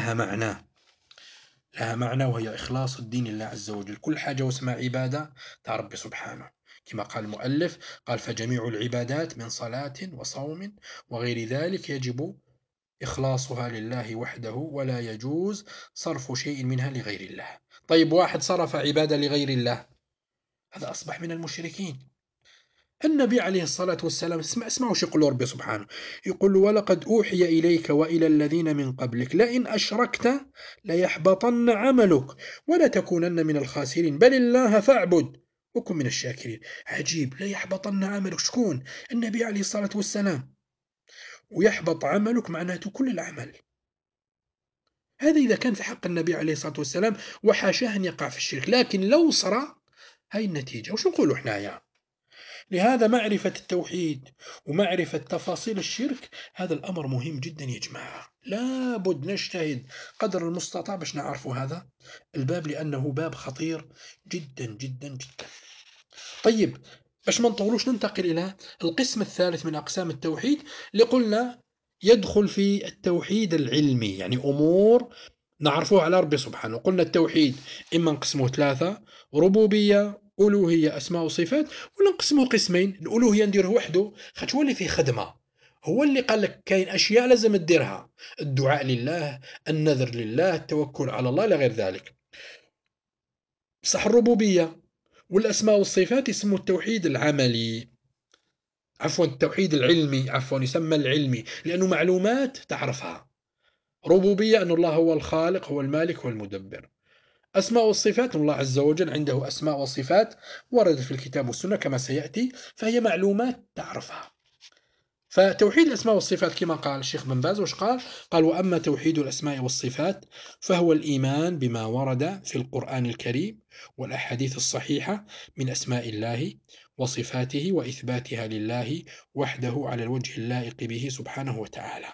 لها معنى وهي إخلاص الدين لله عز وجل. كل حاجة واسمها عبادة تاع ربي سبحانه. كما قال المؤلف، قال فجميع العبادات من صلاة وصوم وغير ذلك يجب إخلاصها لله وحده، ولا يجوز صرف شيء منها لغير الله. طيب واحد صرف عبادة لغير الله، هذا أصبح من المشركين. النبي عليه الصلاة والسلام اسمعوا وش يقول ربي سبحانه، يقول ولقد أوحي إليك وإلى الذين من قبلك لئن أشركت ليحبطن عملك ولتكونن من الخاسرين بل الله فاعبد وكن من الشاكرين. عجيب، ليحبطن عملك، شكون؟ النبي عليه الصلاة والسلام. ويحبط عملك معناته كل العمل. هذا إذا كان في حق النبي عليه الصلاة والسلام، وحاشاه أن يقع في الشرك، لكن لو صرا هاي النتيجة. وش نقولوا حنايا؟ لهذا معرفة التوحيد ومعرفة تفاصيل الشرك هذا الأمر مهم جدا يا جماعة. لابد نجتهد قدر المستطاع باش نعرفوا هذا الباب، لأنه باب خطير جدا جدا جدا. طيب باش ما نطولوش ننتقل إلى القسم الثالث من أقسام التوحيد اللي قلنا يدخل في التوحيد العلمي، يعني أمور نعرفوها على ربي سبحانه. قلنا التوحيد إما نقسمه ثلاثة: ربوبية، ألوهية، أسماء وصفات. ولا نقسمه قسمين: الألوهية نديره وحده خاطش هو اللي فيه خدمة، هو اللي قال لك كاين أشياء لازم تديرها: الدعاء لله، النذر لله، التوكل على الله، إلى غير ذلك. صح الربوبية والأسماء والصفات يسموا التوحيد العملي، عفوا التوحيد العلمي، عفوا يسمى العلمي لأنه معلومات تعرفها. ربوبية أن الله هو الخالق، هو المالك، هو المدبر. أسماء والصفات الله عز وجل عنده أسماء وصفات وردت في الكتاب والسنة كما سيأتي، فهي معلومات تعرفها. فتوحيد الأسماء والصفات كما قال الشيخ بن باز وش قال؟ قال وأما توحيد الأسماء والصفات فهو الإيمان بما ورد في القرآن الكريم والأحاديث الصحيحة من أسماء الله وصفاته وإثباتها لله وحده على الوجه اللائق به سبحانه وتعالى.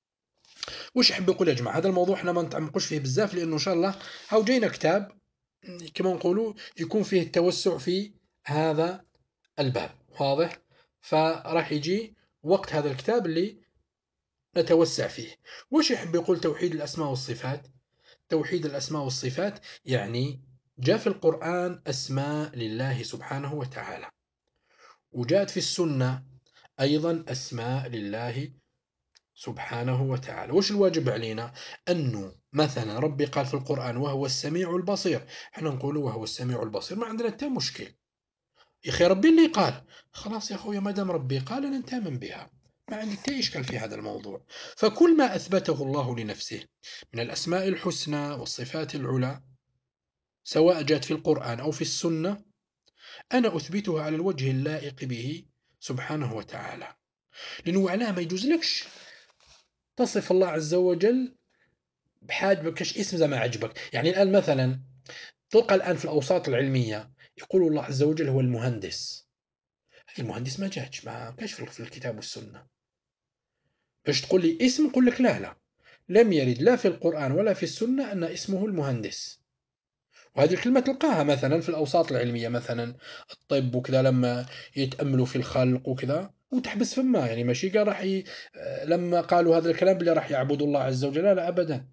وش يحب يقول يا جماعة؟ هذا الموضوع احنا ما نتعمقوش فيه بزاف، لأنه إن شاء الله هاو جينا كتاب كما نقولوا يكون فيه التوسع في هذا الباب، واضح؟ فراح يجي وقت هذا الكتاب اللي نتوسع فيه. وش يحب يقول توحيد الأسماء والصفات؟ توحيد الأسماء والصفات يعني جاء في القرآن أسماء لله سبحانه وتعالى، وجاءت في السنة أيضا أسماء لله سبحانه وتعالى. وش الواجب علينا؟ أنه مثلا ربي قال في القرآن وهو السميع البصير، احنا نقول وهو السميع البصير ما عندنا تا مشكل. يا أخي ربي اللي قال، خلاص يا أخويا ما دام ربي قال أنا نتامن بها، ما عندي أي إشكال في هذا الموضوع. فكل ما أثبته الله لنفسه من الأسماء الحسنى والصفات العلى سواء جاءت في القرآن أو في السنة أنا أثبتها على الوجه اللائق به سبحانه وتعالى. لأنه علاه ما يجوز لكش تصف الله عز وجل بحاجة بكش اسم زي ما عجبك. يعني الآن مثلا تلقى الآن في الأوساط العلمية يقول الله عز وجل هو المهندس. المهندس ما جاتش، ما كاش في الكتاب والسنة. باش تقول لي اسم نقول لك لا، لم يرد لا في القرآن ولا في السنة أن اسمه المهندس. وهذه الكلمة تلقاها مثلًا في الأوساط العلمية مثلًا الطب وكذا لمّا يتأملوا في الخلق وكذا وتحبس فماه، يعني ماشي قال راح لمّا قالوا هذا الكلام بلي راح يعبدوا الله عز وجل، لا، لا أبدًا.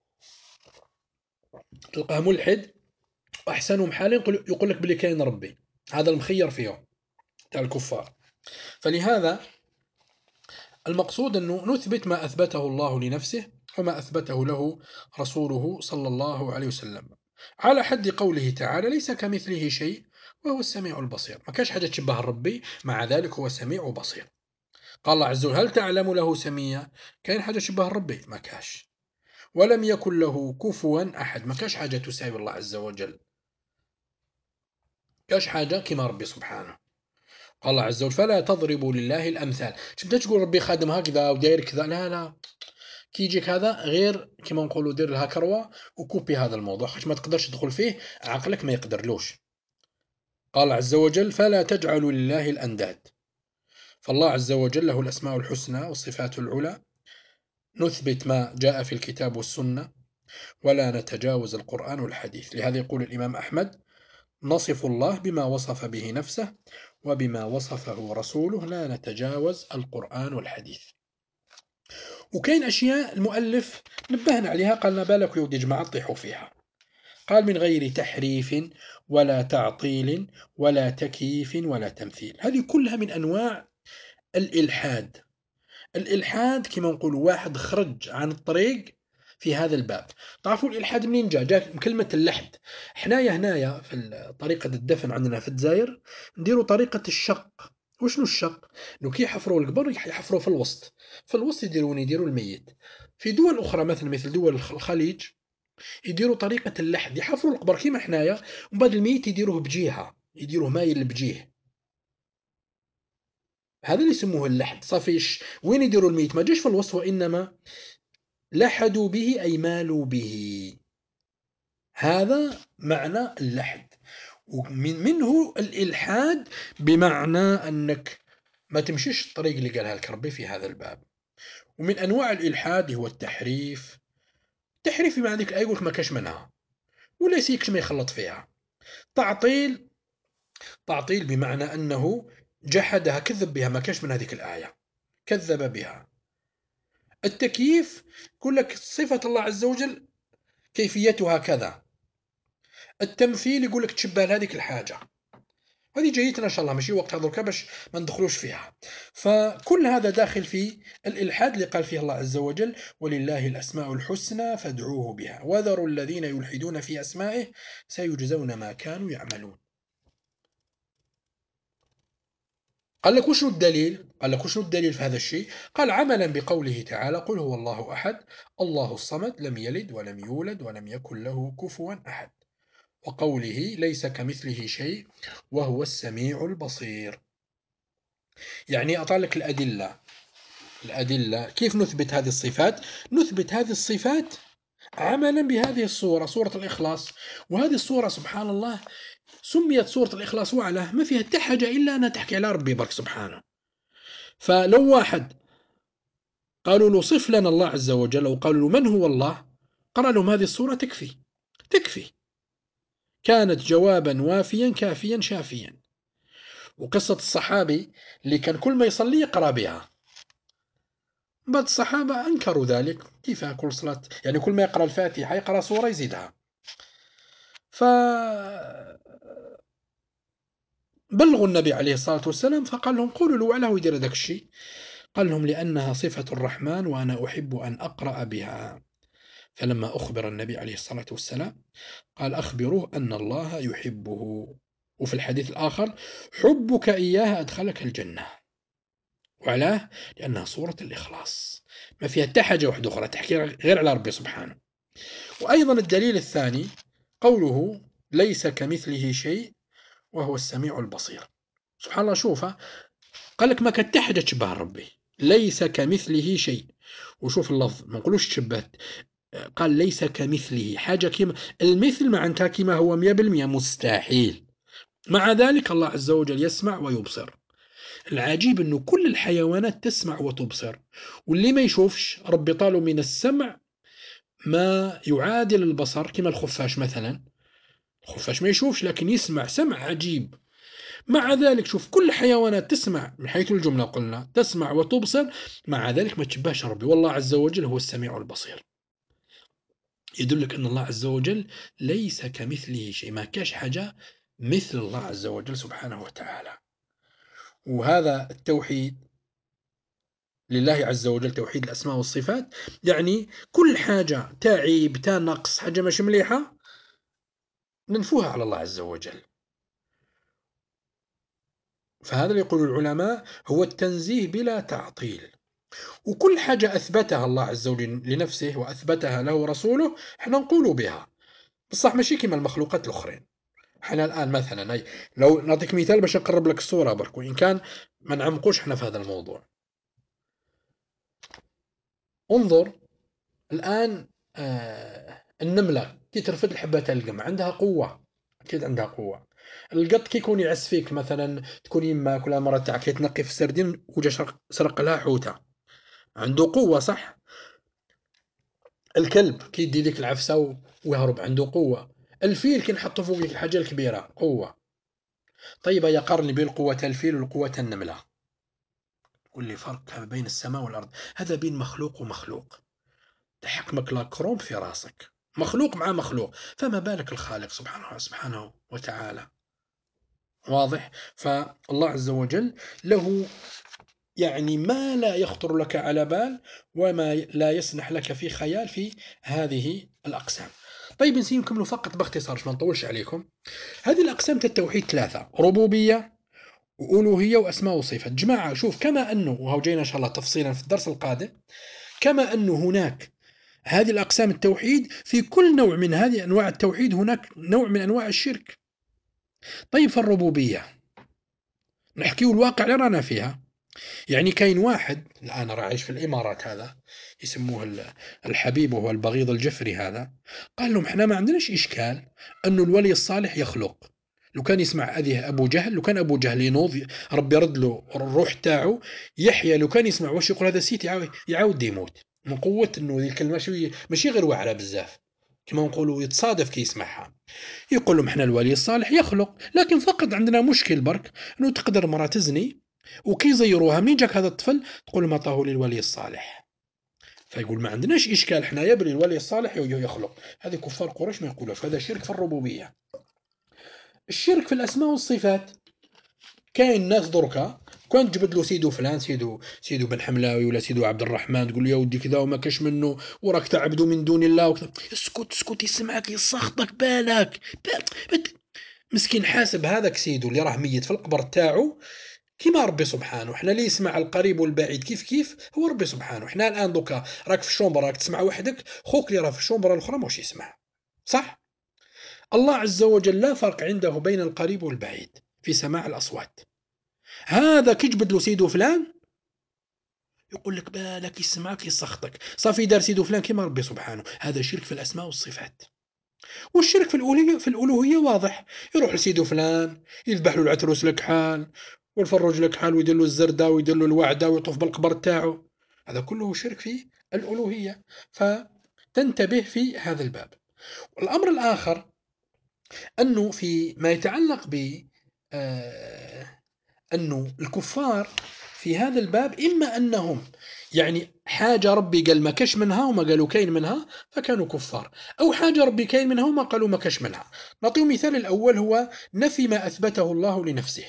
تلقاه ملحد وأحسنهم حالًا يقول لك بلي كاين ربي، هذا المخيّر فيهم تاع الكفار. فلهذا المقصود أنه نثبت ما أثبته الله لنفسه وما أثبته له رسوله صلى الله عليه وسلم، على حد قوله تعالى ليس كمثله شيء وهو السميع البصير. ما كاش حاجة تشبه ربي، مع ذلك هو سميع وبصير. قال الله عز وجل هل تعلم له سميا؟ كاين حاجة تشبه ربي؟ ما كاش. ولم يكن له كفوا أحد، ما كاش حاجة تساوي الله عز وجل، كاش حاجة كما ربي سبحانه. قال الله عز وجل فلا تضربوا لله الأمثال. تبدا تقول ربي خادم هكذا وداير كذا، لا لا، كي يجيك هذا غير كيما نقولوا دير لها كروة وكوبي هذا الموضوع، خاطش ما تقدرش تدخل فيه، عقلك ما يقدرلوش. قال عز وجل فلا تجعلوا لله الأنداد. فالله عز وجل له الأسماء الحسنى والصفات العلى، نثبت ما جاء في الكتاب والسنة ولا نتجاوز القرآن والحديث. لهذا يقول الإمام أحمد نصف الله بما وصف به نفسه وبما وصفه رسوله، لا نتجاوز القرآن والحديث. وكاين أشياء المؤلف نبهنا عليها، قالنا بالك يا ودي جماعة تطيحوا فيها. قال من غير تحريف ولا تعطيل ولا تكييف ولا تمثيل. هذه كلها من أنواع الإلحاد. الإلحاد كما نقول واحد خرج عن الطريق في هذا الباب. تعرفوا الإلحاد منين جاء من كلمة اللحد. حنايا هنايا في طريقة الدفن عندنا في الجزائر نديروا طريقة الشق. وشنو الشق؟ انه كي يحفروا القبر يحفروا في الوسط، في الوسط يديروا الميت. في دول أخرى مثل دول الخليج يديروا طريقة اللحد، يحفروا القبر كيما حنايا، ومن بعد الميت يديروه بجهة، يديروه مايل بجيه. هذا اللي يسموه اللحد. صافيش وين يديروا الميت؟ ما جاش في الوسط، وإنما لحدوا به أي مالوا به. هذا معنى اللحد. ومنه الإلحاد بمعنى أنك ما تمشيش الطريق اللي قالها لك ربي في هذا الباب. ومن أنواع الإلحاد هو التحريف. التحريف بمعنى ذيك الآية يقول لك ما كاش منها ولا يسيكش ما يخلط فيها. تعطيل، تعطيل بمعنى أنه جحدها، كذب بها، ما كاش من هذيك الآية، كذب بها. التكييف يقول لك صفة الله عز وجل كيفيتها كذا. التمثيل يقول لك تشبه لهذيك الحاجة. هذه جيتنا إن شاء الله، ماشي وقتها دركا باش ما ندخلوش فيها. فكل هذا داخل في الإلحاد اللي قال فيه الله عز وجل ولله الأسماء الحسنى فادعوه بها وذروا الذين يلحدون في أسمائه سيجزون ما كانوا يعملون. قال لك وشنو الدليل؟ قال لك وشنو الدليل في هذا الشيء؟ قال عملا بقوله تعالى قل هو الله أحد الله الصمد لم يلد ولم يولد ولم يكن له كفوا أحد، وقوله ليس كمثله شيء وهو السميع البصير. يعني أعطى لك الأدلة كيف نثبت هذه الصفات. نثبت هذه الصفات عملا بهذه الصورة، صورة الإخلاص. وهذه الصورة سبحان الله سميت سورة الإخلاص وعلى ما فيها حاجة إلا أنها تحكي على ربي برك سبحانه. فلو واحد قالوا له صف لنا الله عز وجل أو قالوا له من هو الله، قرأ لهم هذه الصورة تكفي، تكفي، كانت جوابا وافيا كافيا شافيا. وقصة الصحابي اللي كان كل ما يصلي يقرأ بها، بعض الصحابة أنكروا ذلك، كيف كل صلاة يعني كل ما يقرأ الفاتحة يقرأ سورة يزيدها. فبلغوا النبي عليه الصلاة والسلام فقال لهم قولوا له علاه يدير هذاك الشيء. قال لهم لأنها صفة الرحمن وأنا أحب أن أقرأ بها. فلما أخبر النبي عليه الصلاة والسلام قال أخبروه أن الله يحبه. وفي الحديث الآخر حبك إياها أدخلك الجنة. وعلاه لأنها صورة الإخلاص، ما فيها حتى حاجة واحدة أخرى تحكي غير على ربي سبحانه. وأيضا الدليل الثاني قوله ليس كمثله شيء وهو السميع البصير. سبحان الله، شوف قال لك ما كانت حاجة تشبه ربي، ليس كمثله شيء. وشوف اللفظ ما نقولوش تشبهت، قال ليس كمثله حاجة كما المثل معناتها كما هو 100% مستحيل. مع ذلك الله عز وجل يسمع ويبصر. العجيب أنه كل الحيوانات تسمع وتبصر، واللي ما يشوفش ربي طاله من السمع ما يعادل البصر، كما الخفاش مثلا الخفاش ما يشوفش لكن يسمع سمع عجيب. مع ذلك شوف كل حيوانات تسمع من حيث الجملة قلنا تسمع وتبصر، مع ذلك ما تشبهش ربي، والله عز وجل هو السميع البصير. يدلك أن الله عز وجل ليس كمثله شيء، ما كاش حاجة مثل الله عز وجل سبحانه وتعالى. وهذا التوحيد لله عز وجل، توحيد الأسماء والصفات، يعني كل حاجة تعيب تا نقص حاجة مش مليحة ننفوها على الله عز وجل. فهذا اللي يقول العلماء هو التنزيه بلا تعطيل. وكل حاجة أثبتها الله عز وجل لنفسه وأثبتها له رسوله احنا نقول بها، بصح ماشي كما المخلوقات الأخرين. احنا الآن مثلا لو نعطيك مثال باش نقرب لك الصورة برك، وإن كان ما نعمقوش احنا في هذا الموضوع. انظر الآن النملة كي ترفد الحبة تاع القمع عندها قوة، أكيد عندها قوة. القط كي يكون يعس فيك مثلا، تكون يماك ولا مرة تاعك يتنقي في السردين وجا سرق لها حوتة، عنده قوة صح. الكلب كي يدي ديك العفسة ويهرب عنده قوة. الفيل كي نحطه فوق الحاجة الكبيرة قوة. طيب يا قارني بين قوة الفيل وقوة النملة، قول لي فرق بين السماء والأرض. هذا بين مخلوق ومخلوق، تحكمك لا كرومب في راسك، مخلوق مع مخلوق، فما بالك الخالق سبحانه وتعالى. واضح؟ فالله عز وجل له يعني ما لا يخطر لك على بال وما لا يسنح لك في خيال في هذه الأقسام. طيب نكمل فقط باختصار ما نطولش عليكم. هذه الأقسام التوحيد ثلاثة: ربوبية وألوهية وأسماء وصفات. جماعة شوف، كما أنه وهو جينا إن شاء الله تفصيلا في الدرس القادم، كما أنه هناك هذه الأقسام التوحيد، في كل نوع من هذه أنواع التوحيد هناك نوع من أنواع الشرك. طيب في الربوبية نحكيه الواقع اللي رانا فيها. يعني كاين واحد الآن راه عايش في الإمارات، هذا يسموه الحبيب وهو البغيض الجفري، هذا قال لهم احنا ما عندناش إشكال أنه الولي الصالح يخلق. لو كان يسمع هذه أبو جهل، لو كان أبو جهل ينوض ربي يرد له الروح تاعو يحيى، لو كان يسمع واش يقول هذا السيت يعاود يموت من قوة أنه ذي الكلمة ماشي غير واعرة بزاف، كما نقولوا يتصادف كي يسمعها. يقول لهم احنا الولي الصالح يخلق، لكن فقط عندنا مشكل برك، انه تقدر مرة تزني وكي يزيروها منين جاك هذا الطفل تقول ما طاهو للولي الصالح. فيقول ما عندناش اشكال احنا يبري الولي الصالح يخلق. هذه كفار قريش ما يقولوش، هذا شرك في الربوبيه. الشرك في الاسماء والصفات، كاين ناس دركا كون تجبد له سيدو فلان، سيدو بن حملاوي ولا سيدو عبد الرحمن، تقول له يا ودي كذا وما كاش منه وراك تعبدوا من دون الله وكذا، اسكت اسكت يسمعك يسخطك بالك. مسكين حاسب هذاك سيدو اللي راه ميت في القبر تاعو كيما ربي سبحانه. احنا اللي يسمع القريب والبعيد كيف هو ربي سبحانه. احنا الان دوكا راك في الشومبر راك تسمع وحدك، خوك اللي راه في الشومبر الاخرى ماهوش يسمع، صح. الله عز وجل لا فرق عنده بين القريب والبعيد في سماع الاصوات. هذا كيجبد له سيدو فلان يقول لك بالك يسمعك يسخطك، صافي دار سيدو فلان كيما ربي سبحانه. هذا شرك في الاسماء والصفات. والشرك في الألوهية واضح، يروح لسيدو فلان يذبح له العتروس لك حال والفروج لك حال ويدير له الزردة ويدير له الوعدة ويطوف بالقبر تاعو. هذا كله شرك في الألوهية، فتنتبه في هذا الباب. الأمر الآخر أنه في ما يتعلق ب آه، أنه الكفار في هذا الباب إما أنهم يعني حاجة ربي قال ما كش منها وما قالوا كاين منها فكانوا كفار، أو حاجة ربي كاين منها وما قالوا ما كش منها. نعطيه مثال الأول هو نفي ما أثبته الله لنفسه.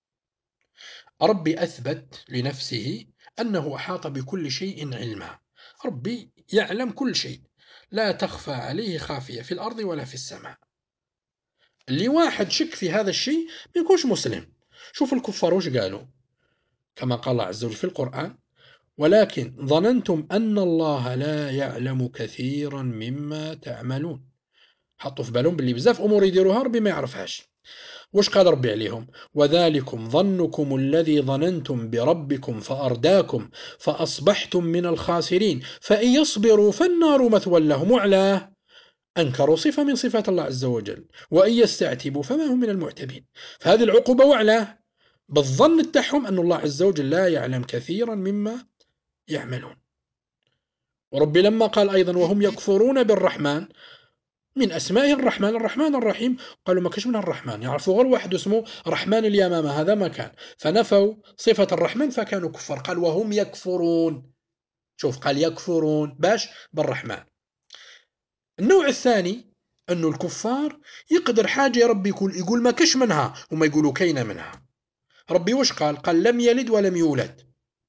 ربي أثبت لنفسه أنه أحاط بكل شيء علما، ربي يعلم كل شيء، لا تخفى عليه خافية في الأرض ولا في السماء. اللي واحد شك في هذا الشيء ما يكونش مسلم. شوف الكفار وش قالوا، كما قال الله عز وجل في القرآن: ولكن ظننتم أن الله لا يعلم كثيرا مما تعملون. حطوا في بالهم باللي بزاف أمور يديروها ربي ما يعرفهاش. وش قال ربي عليهم: وذلكم ظنكم الذي ظننتم بربكم فأرداكم فأصبحتم من الخاسرين فإن يصبروا فالنار مثوى لهم. وعلاه أنكروا صفة من صفات الله عز وجل، وإن يستعتبوا فما هم من المعتبين. فهذه العقوبة وعلاه بالظن تاعهم أن الله عز وجل لا يعلم كثيرا مما يعملون. وربي لما قال أيضا وهم يكفرون بالرحمن، من أسمائه الرحمن، الرحمن الرحيم. قالوا ما كاش منها الرحمن، يعرفوا غير واحد اسمه رحمن اليمامة، هذا ما كان، فنفوا صفة الرحمن فكانوا كفار. قال وهم يكفرون، شوف قال يكفرون باش بالرحمن. النوع الثاني أنه الكفار يقدر حاجة يا ربي يقول ما كاش منها، وما يقولوا كاينة منها. ربي وش قال؟ قال لم يلد ولم يولد.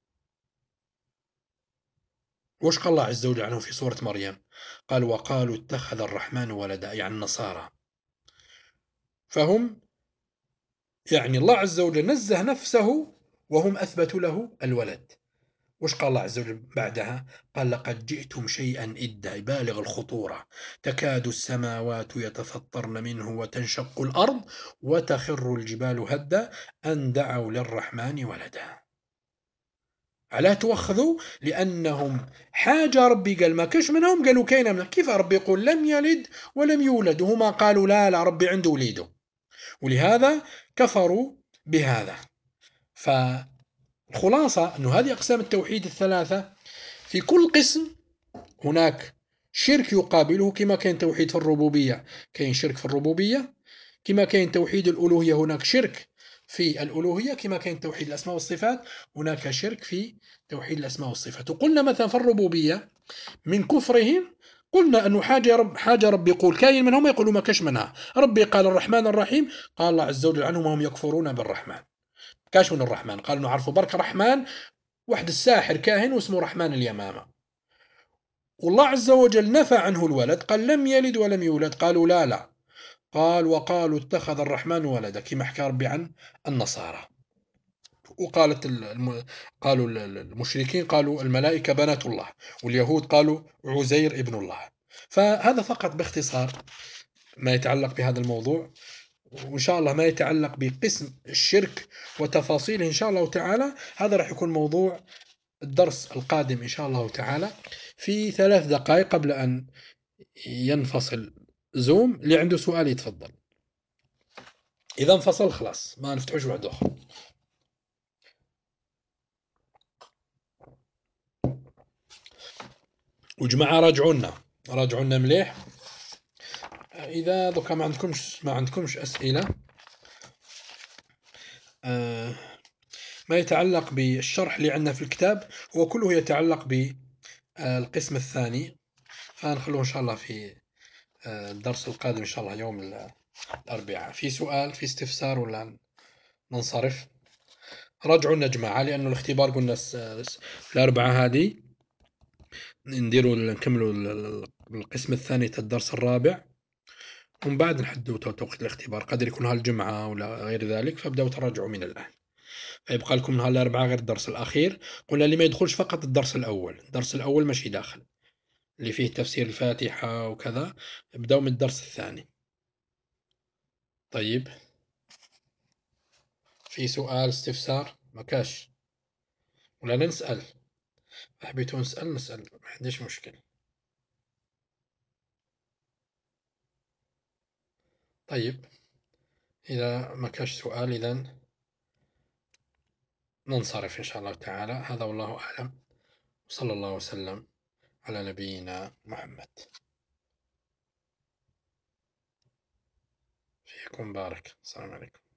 وش قال الله عز وجل عنه في سورة مريم؟ قال وقالوا اتخذ الرحمن ولدا، يعني النصارى. فهم يعني الله عز وجل نزه نفسه وهم أثبتوا له الولد. وش قال الله عز وجل بعدها؟ قال لقد جئتم شيئا إدا، بالغ الخطورة، تكاد السماوات يتفطرن منه وتنشق الأرض وتخر الجبال هدا أن دعوا للرحمن ولدا. ألا تؤخذوا لأنهم حاجة ربي قال ما كش منهم، قالوا كاين منهم. كيف ربي يقول لم يلد ولم يولد وهما قالوا لا لا ربي عنده وليده؟ ولهذا كفروا بهذا. فالخلاصة أنه هذه أقسام التوحيد الثلاثة، في كل قسم هناك شرك يقابله، كما كان توحيد في الربوبية كاين شرك في الربوبية، كما كاين توحيد الألوهية هناك شرك في الألوهية، كما كاين توحيد الأسماء والصفات هناك شرك في توحيد الأسماء والصفات. وقلنا مثلا في الربوبية من كفرهم قلنا أنه حاجة ربي يقول كاين منهم يقولوا ما كاش منها. ربي قال الرحمن الرحيم، قال الله عز وجل عنهم وهم يكفرون بالرحمن. كاش من الرحمن، قالوا نعرفوا برك رحمن واحد الساحر كاهن واسمه رحمن اليمامة. والله عز وجل نفى عنه الولد، قال لم يلد ولم يولد. قالوا لا لا، قال وقالوا اتخذ الرحمن ولدا، كما حكى ربي عن النصارى. وقالت قالوا المشركين قالوا الملائكة بنات الله، واليهود قالوا عزير ابن الله. فهذا فقط باختصار ما يتعلق بهذا الموضوع. وإن شاء الله ما يتعلق بقسم الشرك وتفاصيله إن شاء الله تعالى هذا راح يكون موضوع الدرس القادم إن شاء الله تعالى في 3 دقائق قبل أن ينفصل زوم. اللي عنده سؤال يتفضل، إذا انفصل خلاص ما نفتحوش واحد آخر. وجماعة راجعونا مليح. إذا دوكا ما عندكمش أسئلة آه ما يتعلق بالشرح اللي عندنا في الكتاب هو كله يتعلق بالقسم الثاني، فنخلوه إن شاء الله في الدرس القادم إن شاء الله يوم الأربعاء. في سؤال في استفسار ولا ننصرف؟ راجعوا لنا جماعة، لأنه الاختبار قلنا الأربعاء هذه نكملوا القسم الثاني الدرس الرابع، ومن بعد نحددوا توقيت الاختبار، قدر يكون هالجمعة ولا غير ذلك، فابدأوا تراجعوا من الآن. فيبقى لكم نهار الأربعاء غير الدرس الأخير. قلنا اللي ما يدخلش فقط الدرس الأول، الدرس الأول ماشي داخل، اللي فيه تفسير الفاتحة وكذا، ابدأوا من الدرس الثاني. طيب، في سؤال استفسار ما كاش ولا نسأل؟ حبيتوا نسأل ما عنديش مشكل. طيب، إذا ما كاش سؤال إذا ننصرف إن شاء الله تعالى. هذا والله أعلم، صلى الله وسلم على نبينا محمد. فيكم بارك. السلام عليكم.